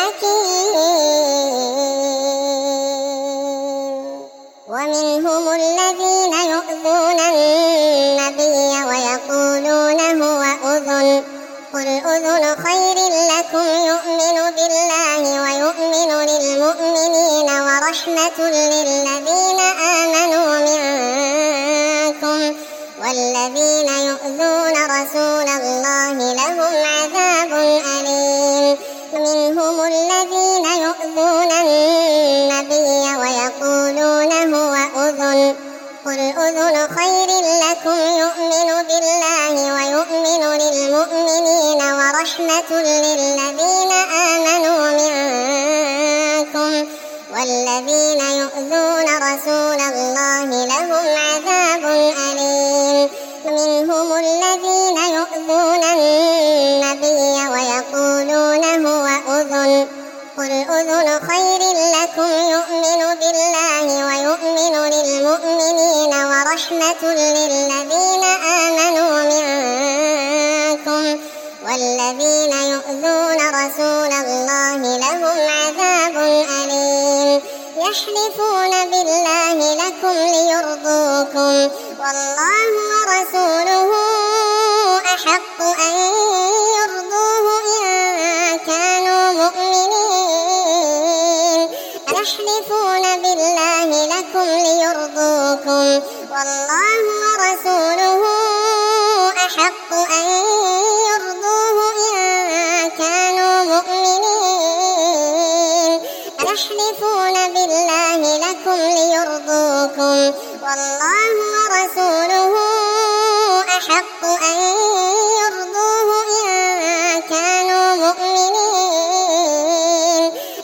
حكيم ومنهم الذين يؤذون النبي ويقولون هو أذن قل أذن خير لكم يؤمن بالله ويؤمن للمؤمنين ورحمة للذين آمنوا منكم والذين يؤذون رسول الله لهم عذاب أليم منهم الذين يؤذون النبي ويقولون هو أذن قل أذن خير لكم يؤمن بالله ويؤمن للمؤمنين ورحمة للذين آمنوا منكم والذين يؤذون رسول الله لهم عذاب أليم منهم الذين يؤذون النبي ويقولون هو أذن قل أذن خير لكم يؤمن بالله ويؤمن للمؤمنين ورحمة للذين آمنوا منكم والذين يؤذون رسول الله لهم عذاب أليم يحلفون بالله لكم ليرضوكم والله ورسوله أحق أن يرضوه إن كانوا مؤمنين يحلفون بالله لكم ليرضوكم والله ورسوله أحق أن يرضوه إن كانوا مؤمنين يحلفون بالله لكم ليرضوكم والله ورسوله أحق أن يرضوه إن كانوا مؤمنين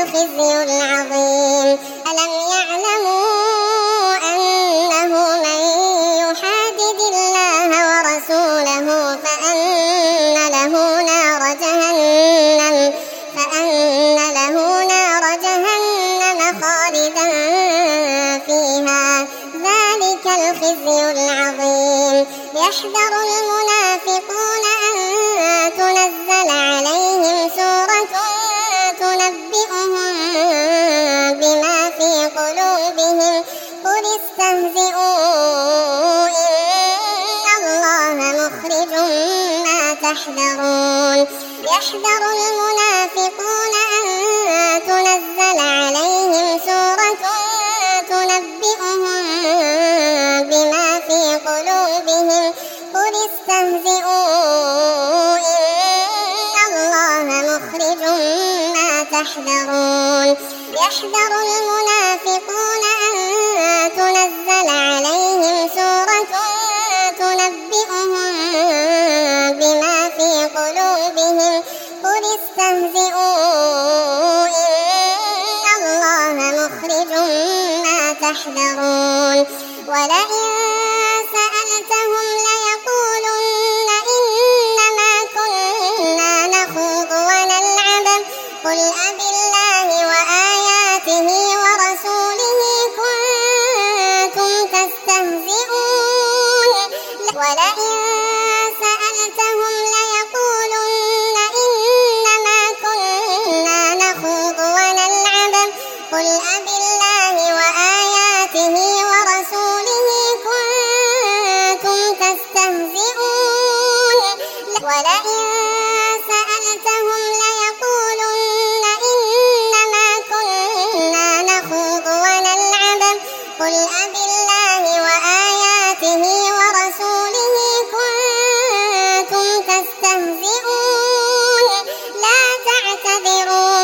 الخزي العظيم. ألم يعلموا أنه من يحادد الله ورسوله فأن له نار جهنم خالدا فيها، ذلك الخزي العظيم. يحذر المنافقون أن تنزل عليهم سورة تنبئهم بما في قلوبهم، قل استهزئوا إن الله مخرج ما تحذرون. يحذر المنافقون أن تنزل عليهم سورة تنبئهم بما في قلوبهم، قل استهزئوا إن الله مخرج ما تحذرون. يحذر المنافقون أن تنزل عليهم سورة تنبئهم بما في قلوبهم، قل استهزئوا إن الله مخرج ما تحذرون. ولئن سألتهم ليقولن إنما كنا نخوض ونلعب، قل أبالله وآياته ورسوله كنتم تستهزئون. ولئن سألتهم ليقولن إنما كنا نخوض ونلعب، قل أبالله وآياته ورسوله كنتم تستهزئون. ولئن سألتهم ليقولن إنما كنا نخوض ونلعب، قل أبالله وآياته ورسوله كنتم تستهزئون. لا تعتذروا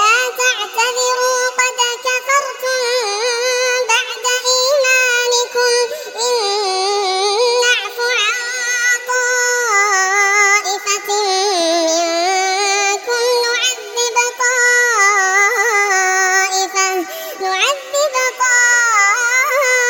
قد كفرتم بعد إيمانكم، إن نعف عن طائفة منكم نعذب طائفة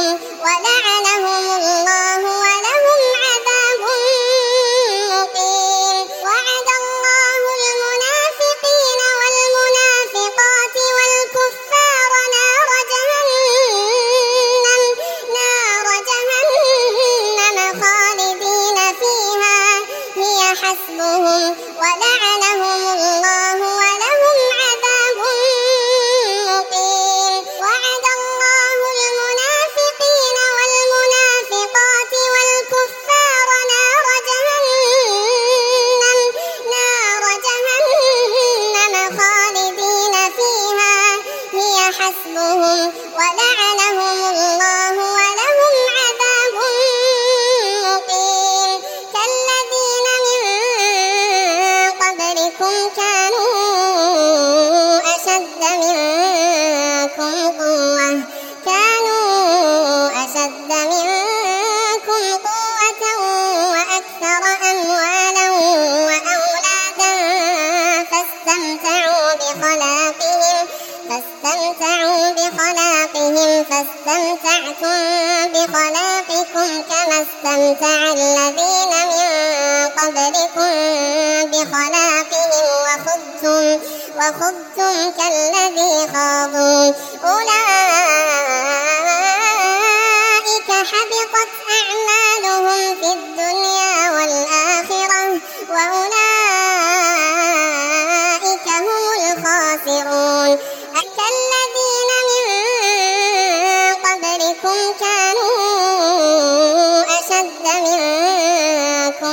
ولعنهم الله ولهم عذاب مقيم. وعد الله المنافقين والمنافقات والكفار نار جهنم خالدين فيها هي حسبهم ولعنهم الله ولهم عذاب مقيم. وعد الله المنافقين والمنافقات والكفار نار جهنم خالدين فيها هي حسبهم ولعنهم الله ولهم عذاب مقيم. كالذين من قبلكم كانوا أشد منكم قوة وأكثر أموالا وأولادا فاستمتعوا بخلاقهم فاستمتعتم بخلاقكم كما استمتع الذين من قبلكم بخلاقهم وخضتم كالذي خاضوا أولئك حبطت أعمالهم في الدنيا والآخرة وأولئك هم الخاسرون. كالذين من قبلكم كانوا أشد منكم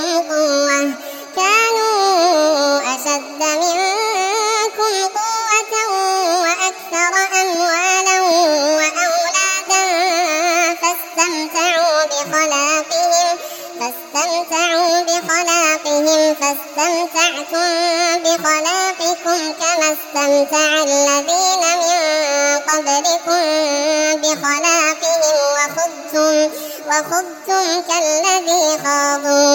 قوة وأكثر أموالا وأولادا فاستمتعوا بخلاقهم فاستمتعتم بخلاقكم كما استمتع الذين من قبلكم بخلاقهم وخضتم كالذي خاضوا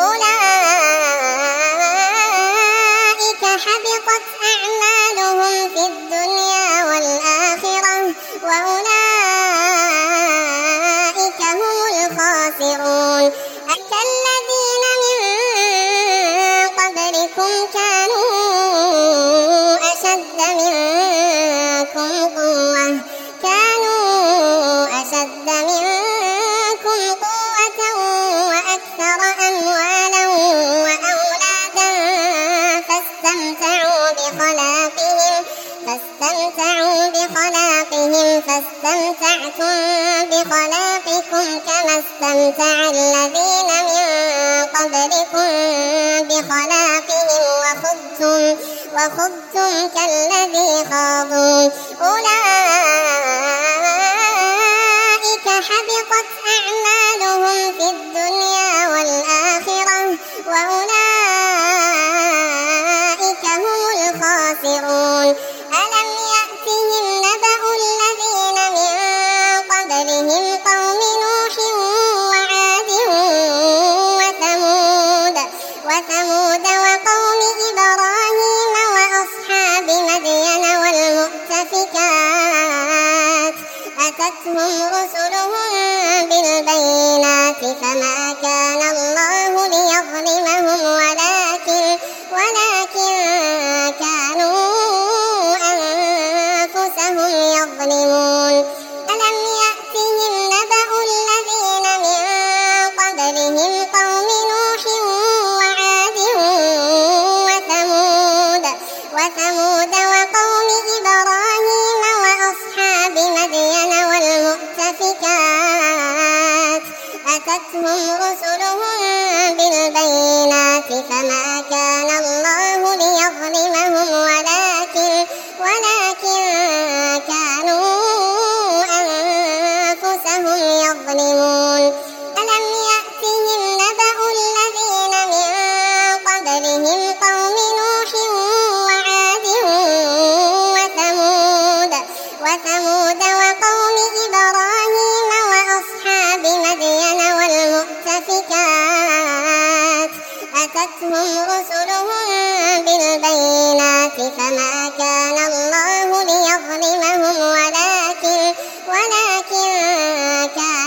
أولئك حبطت أعمالهم في الدنيا والآخرة وأولئك هم الخاسرون. كالذين من قبلكم كانوا أشد منكم قوة وأكثر أموالا وأولادا فاستمتعوا بخلاقهم فاستمتعتم بخلاقكم كما استمتع الذين من قبلكم بخلاقهم وخضتم كالذي خاضوا أولئك حبطت أعمالهم في الدنيا والآخرة وأولئك هم الخاسرون. ألم يأتهم نبأ الذين من قبلهم قوم نوح وعاد وثمود وقوم إبراهيم وأصحاب مدين والمؤتفكات أتتهم رسلهم بالبينات فما كان الله ليظلمهم ولكن كانوا أنفسهم يظلمون. ألم يأتهم نبأ الذين من قبلهم قوم نوح وعاد وثمود وقوم إبراهيم وأصحاب مدين والمؤتفكات أتتهم رسلهم بالبينات فما كان الله ليظلمهم ولكن كانوا أنفسهم يظلمون. ألم يأتهم نبأ الذين من قبلهم قوم نوح وعاد وثمود وقوم إبراهيم وأصحاب مدين والمؤتفكات أتتهم رسلهم بالبينات فما كان الله ليظلمهم ولكن كانوا أنفسهم يظلمون. ألم يأتهم نبأ الذين من قبلهم قوم نوح وعاد وثمود وقوم إبراهيم وأصحاب مدين والمؤتفكات أتتهم رسلهم بالبينات فما كان الله ليظلمهم ولكن كانوا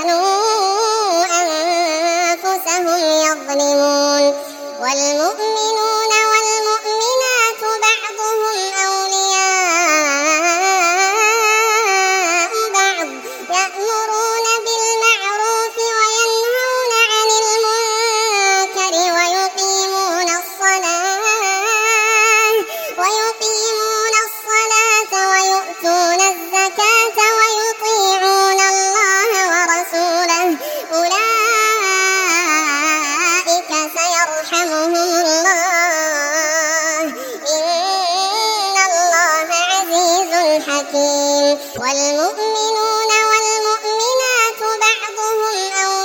والمؤمنون والمؤمنات بعضهم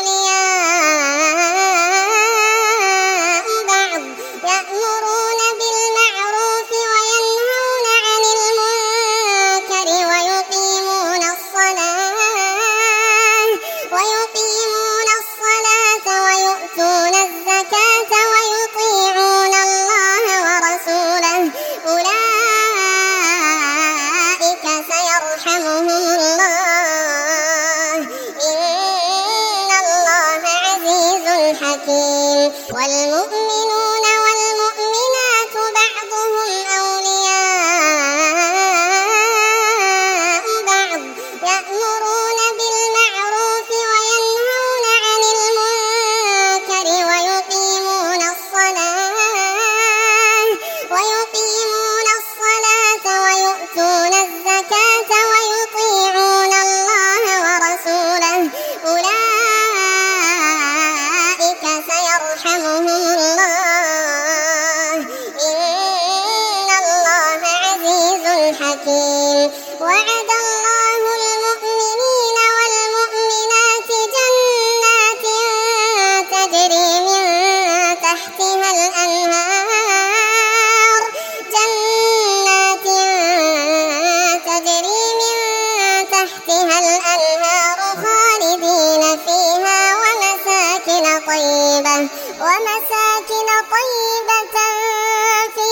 أولياء بعض يأمرون بالمعروف وينهون عن المنكر ويقيمون الصلاة ويؤتون الزكاة ويطيعون الله ورسوله أولئك سيرحمهم الله إن الله عزيز حكيم والمؤمنون والمؤمنات بعضهم أولياء بعض يأمرون بالمعروف وينهون عن المنكر ويقيمون الصلاة ويؤتون الزكاة ويطيعون الله ورسوله أولئك سيرحمهم الله إن الله عزيز حكيم وعد الله المؤمنين والمؤمنات جنات تجري من تحتها الأنهار خالدين فيها ومساكن طيبة في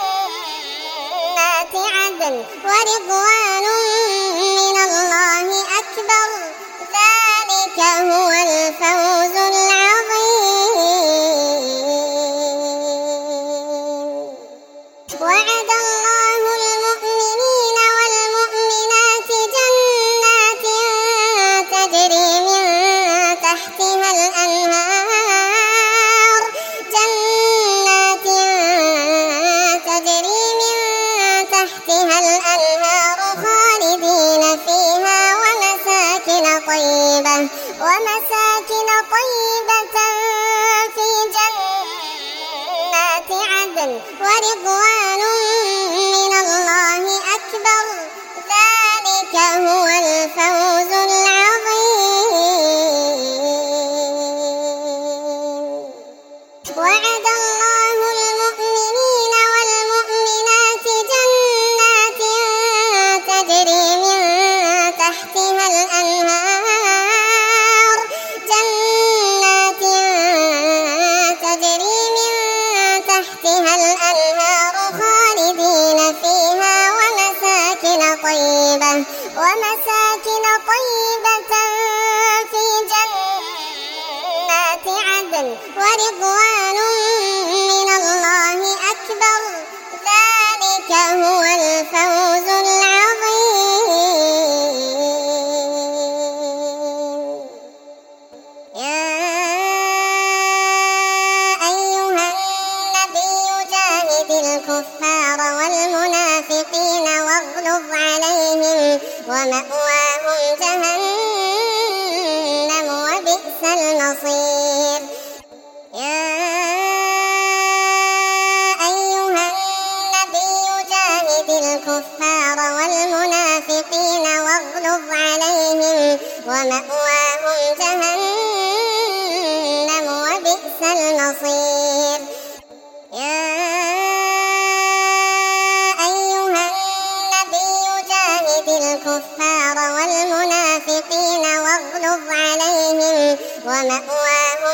جنات عدن ورضوان من الله أكبر ذلك هو الفوز العظيم وعد الله المؤمنين والمؤمنات جنات تجري من تحتها الأنهار خالدين فيها ومساكن طيبة في جنات عدن ورضوان من الله أكبر ذلك هو الفوز العظيم وعد الله المؤمنين والمؤمنات جنات تجري من تحتها الأنهار خالدين فيها ومساكن طيبة في جنات عدن ورضوان من الله أكبر ذلك هو الفوز العظيم يا أيها النبي جاهد الكفار والمنافقين واغلظ عليهم ومأواهم جهنم وبئس المصير يا أيها النبي جاهد الكفار والمنافقين واغلظ عليهم ومأواهم جهنم وبئس المصير يا أيها النبي جاهد الكفار والمنافقين واغلظ عليهم ومأواهم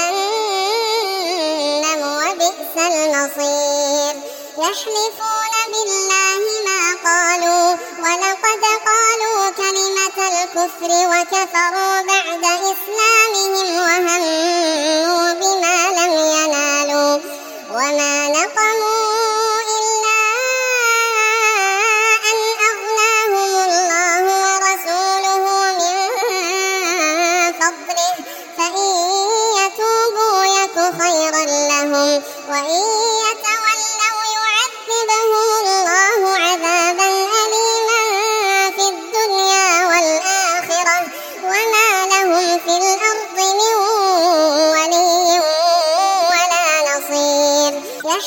جهنم وبئس المصير يحلفون بالله ما قالوا ولقد قالوا كلمة الكفر وكفروا بعد إسلامهم وهموا بما لم ينالوا وما نقموا إلا أن أغناهم الله ورسوله من فضله فإن يتوبوا يك خيرا لهم وإن يتولوا يعذبهم الله عذابا أليما في الدنيا والآخرة وما لهم في الأرض من ولي ولا نصير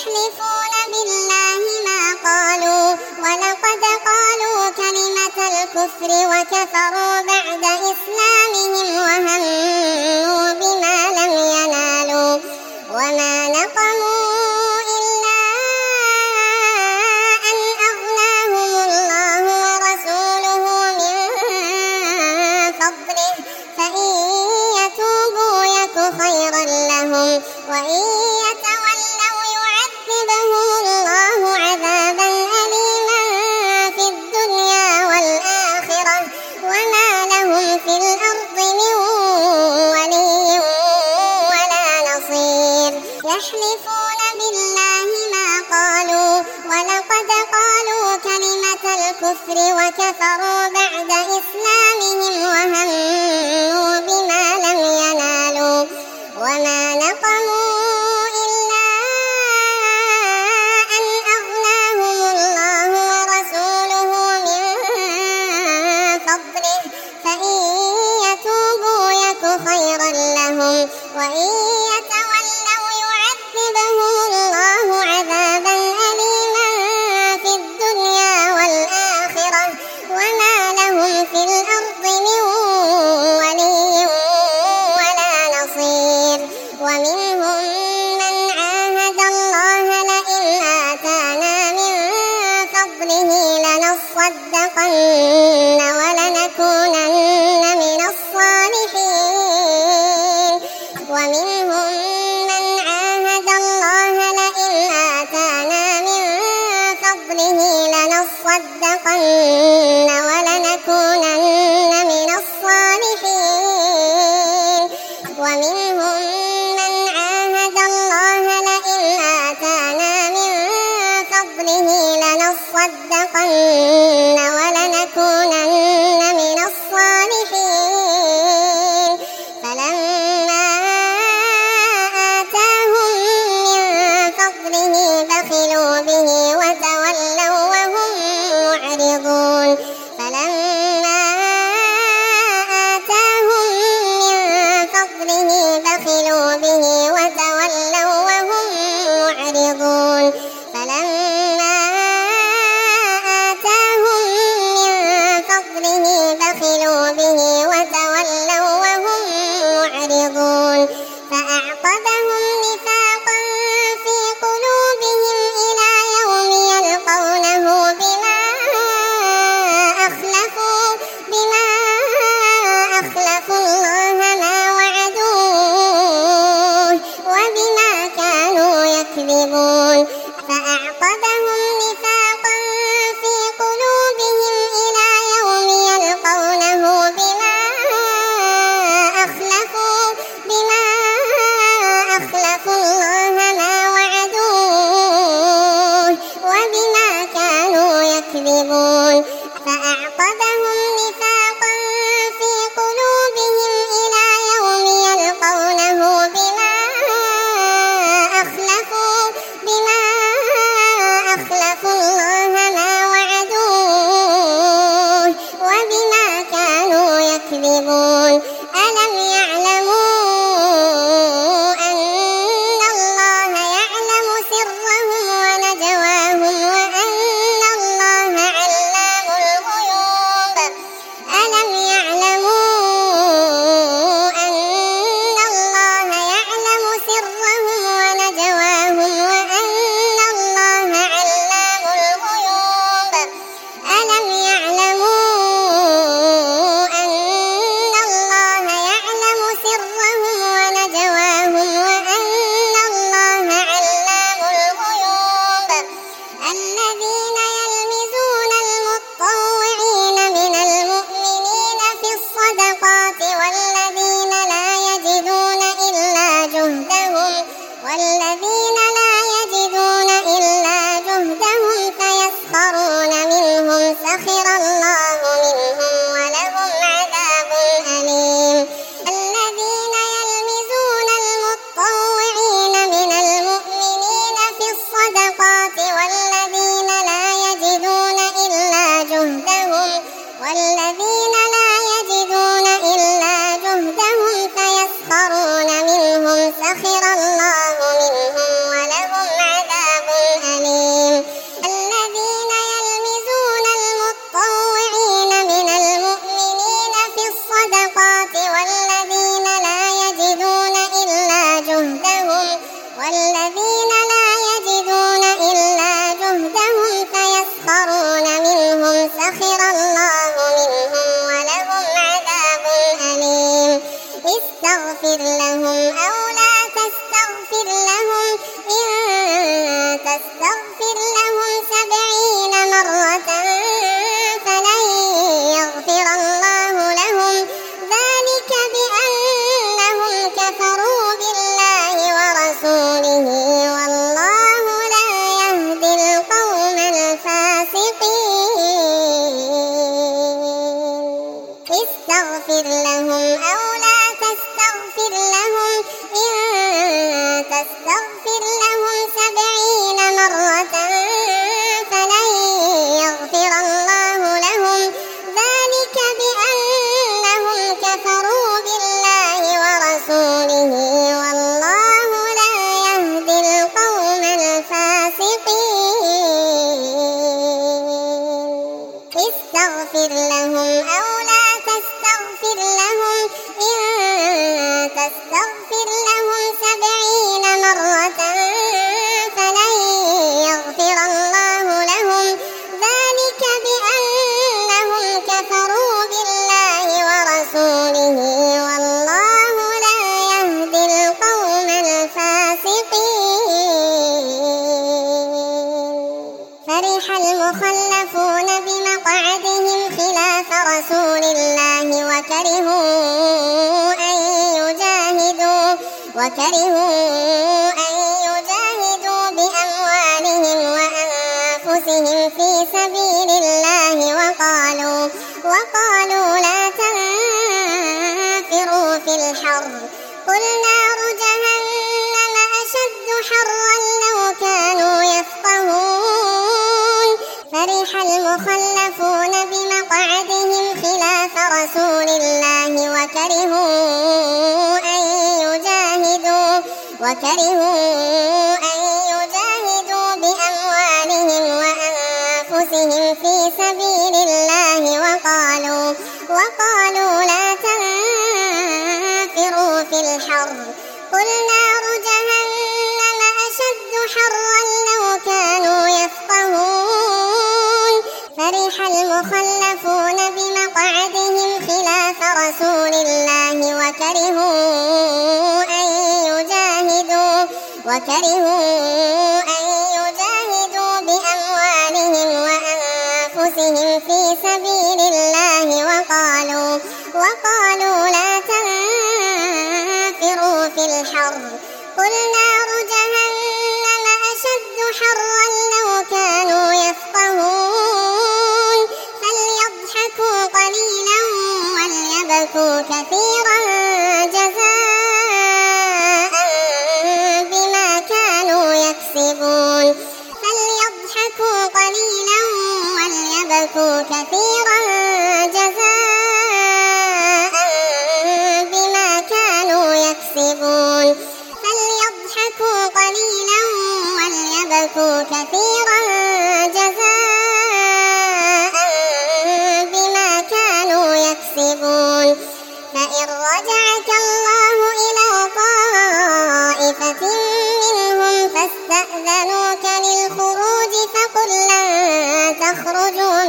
يحلفون بالله ما قالوا ولقد قالوا كلمة الكفر الكفر وكفروا بعد إسلامهم وهموا بما لم ينالوا وما نقموا إلا أن أغناهم الله ورسوله من فضله فإن يتوبوا يك خيرا لهم وإن يتولوا يعذبهم الله عذابا أليما في الدنيا والآخرة وما لهم في الأرض من ولي ولا نصير يحلفون بالله ما قالوا ولقد قالوا كلمة الكفر وكفروا بعد إسلامهم وهموا بما لم ينالوا وما نقموا إلا أن أغناهم الله ورسوله من فضله فإن يتوبوا يك خيرا لهم وإن يتولوا يعذبهم الله عذابا أليما في الدنيا والآخرة وما لهم في الأرض من ولي ولا نصير ومنهم من عاهد الله لئن آتانا من فضله لنصدقن ولنكونن من الصالحين ومنهم من عاهد الله لئن آتانا من فضله لنصدقن ولنكونن من الصالحين ومنهم من عاهد الله لئن آتانا من فضله لنصدقن ولنكونن من الصالحين فلما آتاهم من فضله بخلوا به وتولوا وهم معرضون فلما آتاهم من فضله بخلوا به وتولوا وهم معرضون فلما آتاهم من فضله بخلوا به وتولوا وهم معرضون فأعقبهم نفاقا في قلوبهم إلى يوم يلقونه بما أخلفوا الله ما وعدوه وبما كانوا يكذبون فأعقبهم نفاقا في قلوبهم إلى يوم يلقونه بما أخلفوا الله ما وعدوه وبما كانوا يكذبون فأعقبهم نفاقا في قلوبهم إلى يوم يلقونه بما أخلفوا الله ما وعدوه وبما كانوا يكذبون ألم يعلموا أن الله يعلم سرهم ونجواهم وأن الله علام الغيوب ألم يعلموا أن الله يعلم سرهم ونجواهم وأن الله علام الغيوب ألم يعلموا أن الله يعلم سرهم تستغفر لهم أو لا تستغفر لهم إن تستغفر لهم 70 مرة فلن يغفر الله لهم ذلك بأنهم كفروا بالله ورسوله والله لا يهدي القوم الفاسقين استغفر لهم أو لا تستغفر لهم إن تستغفر لهم 70 مرة فلن يغفر الله لهم ذلك بأنهم كفروا بالله ورسوله والله لا يهدي القوم الفاسقين استغفر لهم أو لا تستغفر لهم إن تستغفر لهم 70 مرة فلن يغفر الله لهم ذلك بأنهم كفروا بالله ورسوله والله لا يهدي القوم الفاسقين فرح المخلفون بمقعدهم خلاف رسول الله وكرهوا أن يجاهدوا بأموالهم وأنفسهم في سبيل الله وقالوا لا تنفروا في الحر قل نار جهنم أشد حرا لو كانوا يفقهون فرح المخلفون بمقعدهم خلاف رسول الله وكرهوا أن يجاهدوا بأموالهم وأنفسهم في سبيل الله وقالوا لا تنفروا في الحر قل نار جهنم أشد حرا لو كانوا يفقهون فرح المخلفون بمقعدهم خلاف رسول الله وكرهوا أن يجاهدوا بأموالهم وأنفسهم في سبيل الله وقالوا لا تنفروا في الحر قل نار جهنم أشد حرا لو كانوا يفقهون فليضحكوا قليلا وليبكوا كثيرا جزاء بما كانوا يكسبون فليضحكوا قليلا وليبكوا كثيرا جزاء بما كانوا يكسبون فليضحكوا قليلا وليبكوا كثيرا جزاء بما كانوا يكسبون فإن رجعك الله إلى طائفة منهم فاستأذنوك للخروج فقل لن تخرجوا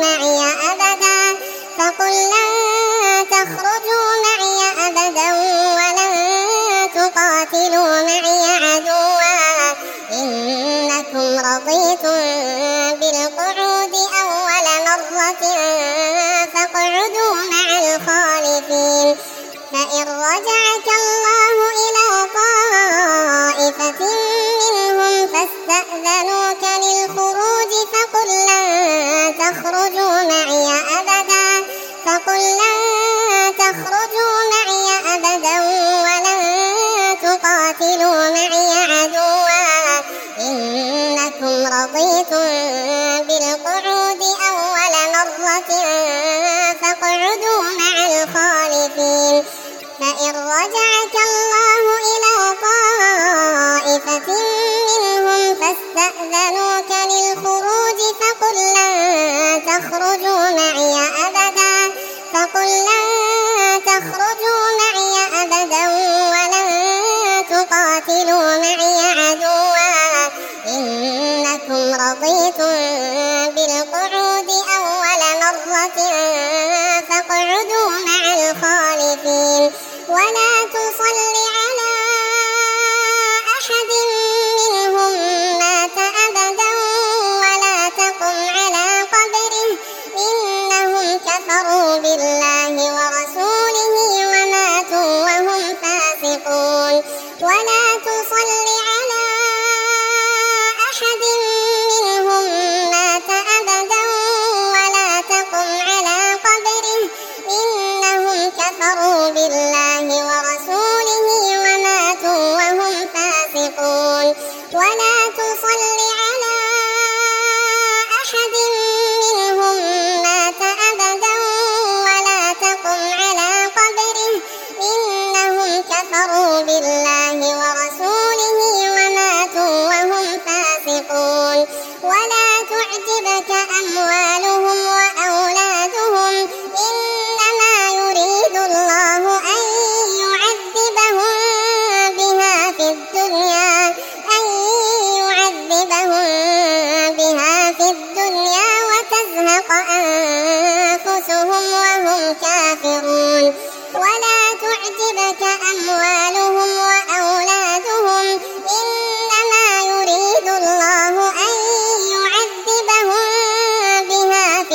معي أبدا ولن تقاتلوا معي عدوا إنكم رضيتم بالقعود أول مرة فاقعدوا مع الخالفين فإن رجعك الله إلى طائفة منهم فاستأذنوك للخروج فقل لن تخرجوا معي أبدا ولن تقاتلوا معي عدوا إنكم رضيتم بالقعود أول مرة فاقعدوا مع الخالفين فإن رجعك الله إلى طائفة منهم فاستأذنوك للخروج فقل لن تخرجوا معي أبدا ولن تقاتلوا معي عدوا إنكم رضيتم بالقعود أول مرة فاقعدوا مع الخالفين ولا تصل ولا تصل على أحد منهم مات أبدا ولا تقم على قبره إنهم كفروا بالله ورسوله وماتوا وهم فاسقون ولا تصل على أحد منهم مات أبدا ولا تقم على قبره إنهم كفروا بالله ورسوله وماتوا وهم فاسقون ولا تعجبك أموالهم وأولادهم إنما يريد الله أن يعذبهم بها في الدنيا وتزهق أنفسهم وهم كافرون ولا تعجبك أموالهم وأولادهم إنما يريد الله أن يعذبهم بها في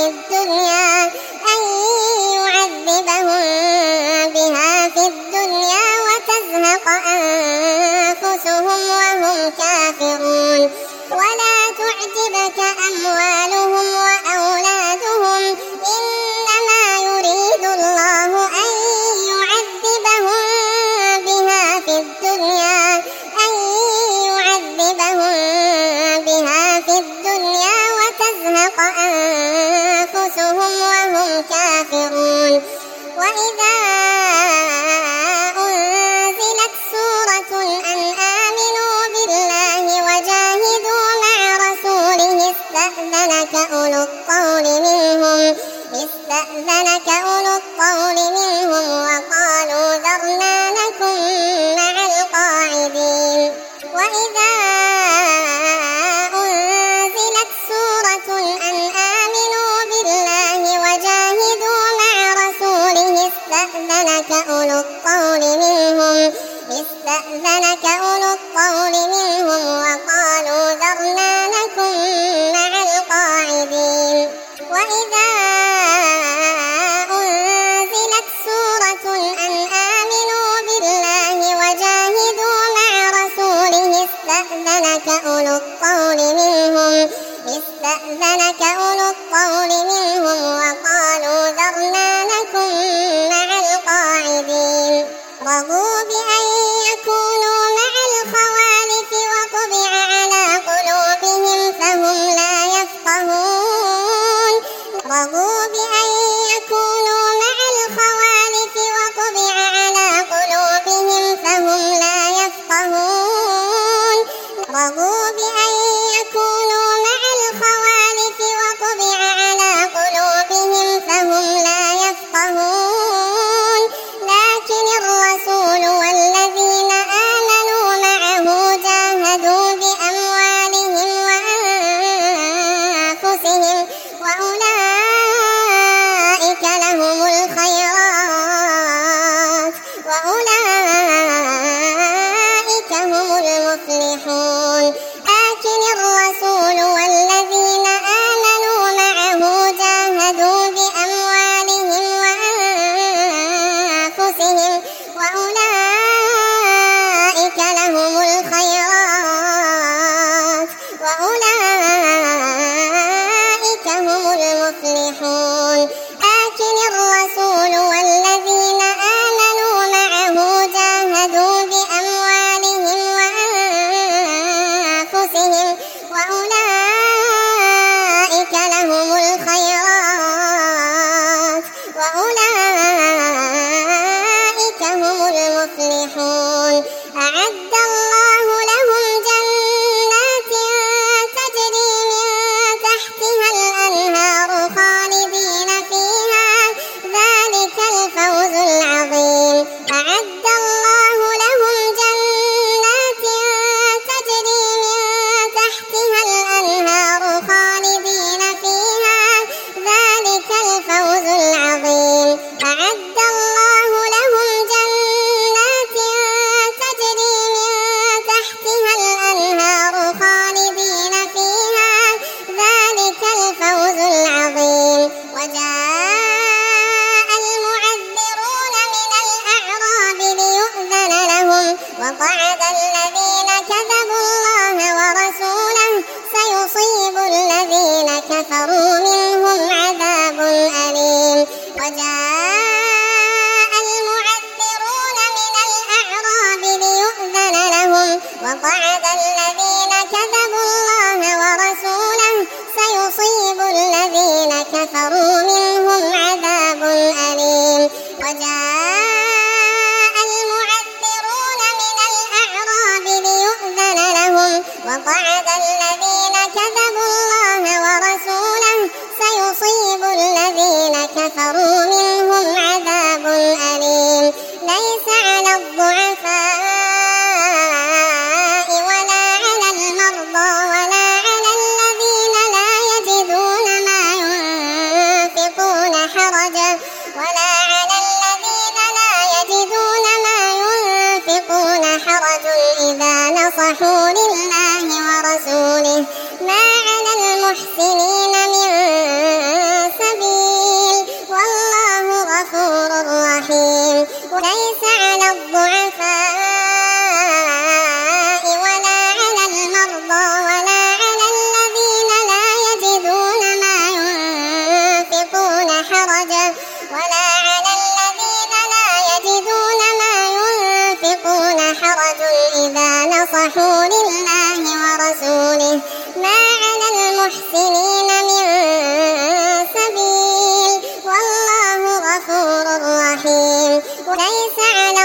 الدنيا وتزهق أنفسهم وهم كافرون ولا تعجبك أموالهم وأولادهم إنما يريد الله أن يعذبهم بها في الدنيا وتزهق أنفسهم وهم كافرون وإذا أنزلت سورة أن آمنوا بالله وجاهدوا مع رسوله استأذنك أولو الطول منهم وقالوا ذرنا نكن مع القاعدين وإذا أنزلت سورة أن آمنوا بالله وجاهدوا مع رسوله استأذنك أولو الطول منهم وقالوا ذرنا نكن مع القاعدين وإذا أنزلت سورة أن آمنوا بالله وجاهدوا مع رسوله استأذنك أولو الطول منهم وقالوا ذرنا نكن مع القاعدين رضوا بأن يكونوا مع الخوالف وطبع على قلوبهم فهم لا يفقهون لكن الرسول والذين آمنوا معه جاهدوا بأموالهم وأنفسهم وأولئك لهم الخيرات وأولئك هم المفلحون لكن الرسول والذين آمنوا معه جاهدوا بأموالهم وأنفسهم وأولئك لهم الخيرات وأولئك هم المفلحون لكن الرسول والذين آمنوا معه جاهدوا بأموالهم وأنفسهم وأولئك لهم الخيرات وأولئك هم المفلحون أعد الله لهم جنات تجري من تحتها الأنهار خالدين فيها ذلك الفوز العظيم أعد الله لهم جنات تجري من تحتها الأنهار خالدين فيها ذلك الفوز العظيم أعد الله لهم جنات تجري من وقعد الذين كذبوا الله ورسوله سيصيب الذين كفروا منهم عذاب أليم. وجاء المعذرون من الأعراب ليؤذن لهم وقعد الذين كذبوا الله ورسوله سيصيب الذين كفروا منهم عذاب أليم. وجاء المعذرون من الأعراب ليؤذن لهم وقعد الذين كذبوا الله ورسوله سيصيب الذين كفروا منهم عذاب أليم. ليس على الضعفاء ولا على المرضى ولا على الذين لا يجدون ما ينفقون حرج إذا نصحوا لله ورسوله ما على المحسنين من سبيل والله غفور رحيم. وليس على الضعفاء ولا على المرضى ولا على الذين لا يجدون ما ينفقون حرج إذا نصحوا لله ورسوله ما على المحسنين من سبيل والله غفور رحيم. وليس على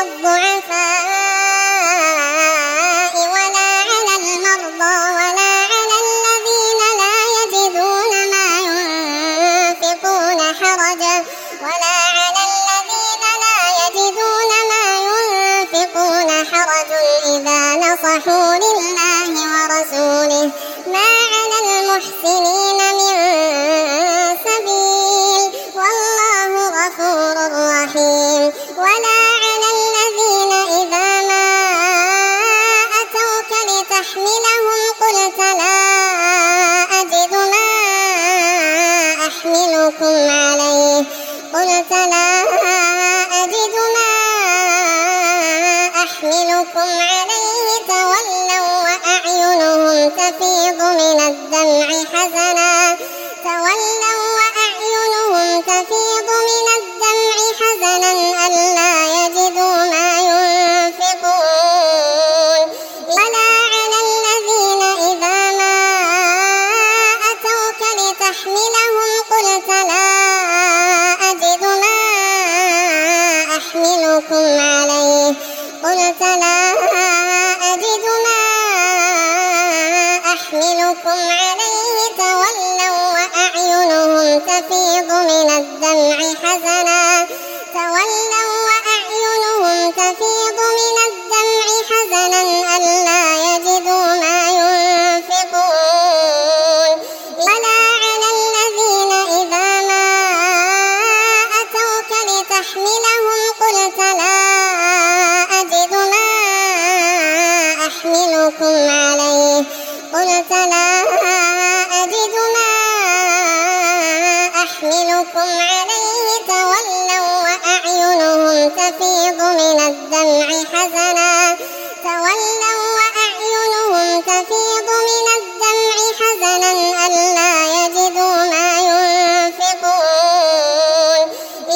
الضعفاء ولا على المرضى ولا على الذين لا يجدون ما ينفقون حرج إذا نصحوا لله ورسوله ما على المحسنين من سبيل والله غفور رحيم. ولا على الذين إذا ما أتوك لتحملهم قلت لا أجد ما أحملكم عليه تولوا وأعينهم تفيض من الدمع حزنا ألا يجدوا ما ينفقون. ولا على الذين إذا ما أتوك لتحملهم قلت لا أجد ما أحملكم عليه تولوا وأعينهم تفيض من الدمع حزنا ألا يجدوا ما ينفقون. ولا على الذين إذا ما أتوك لتحملهم قلت لا أجد ما أحملكم عليه تولوا وأعينهم تفيض من الدمع حزنا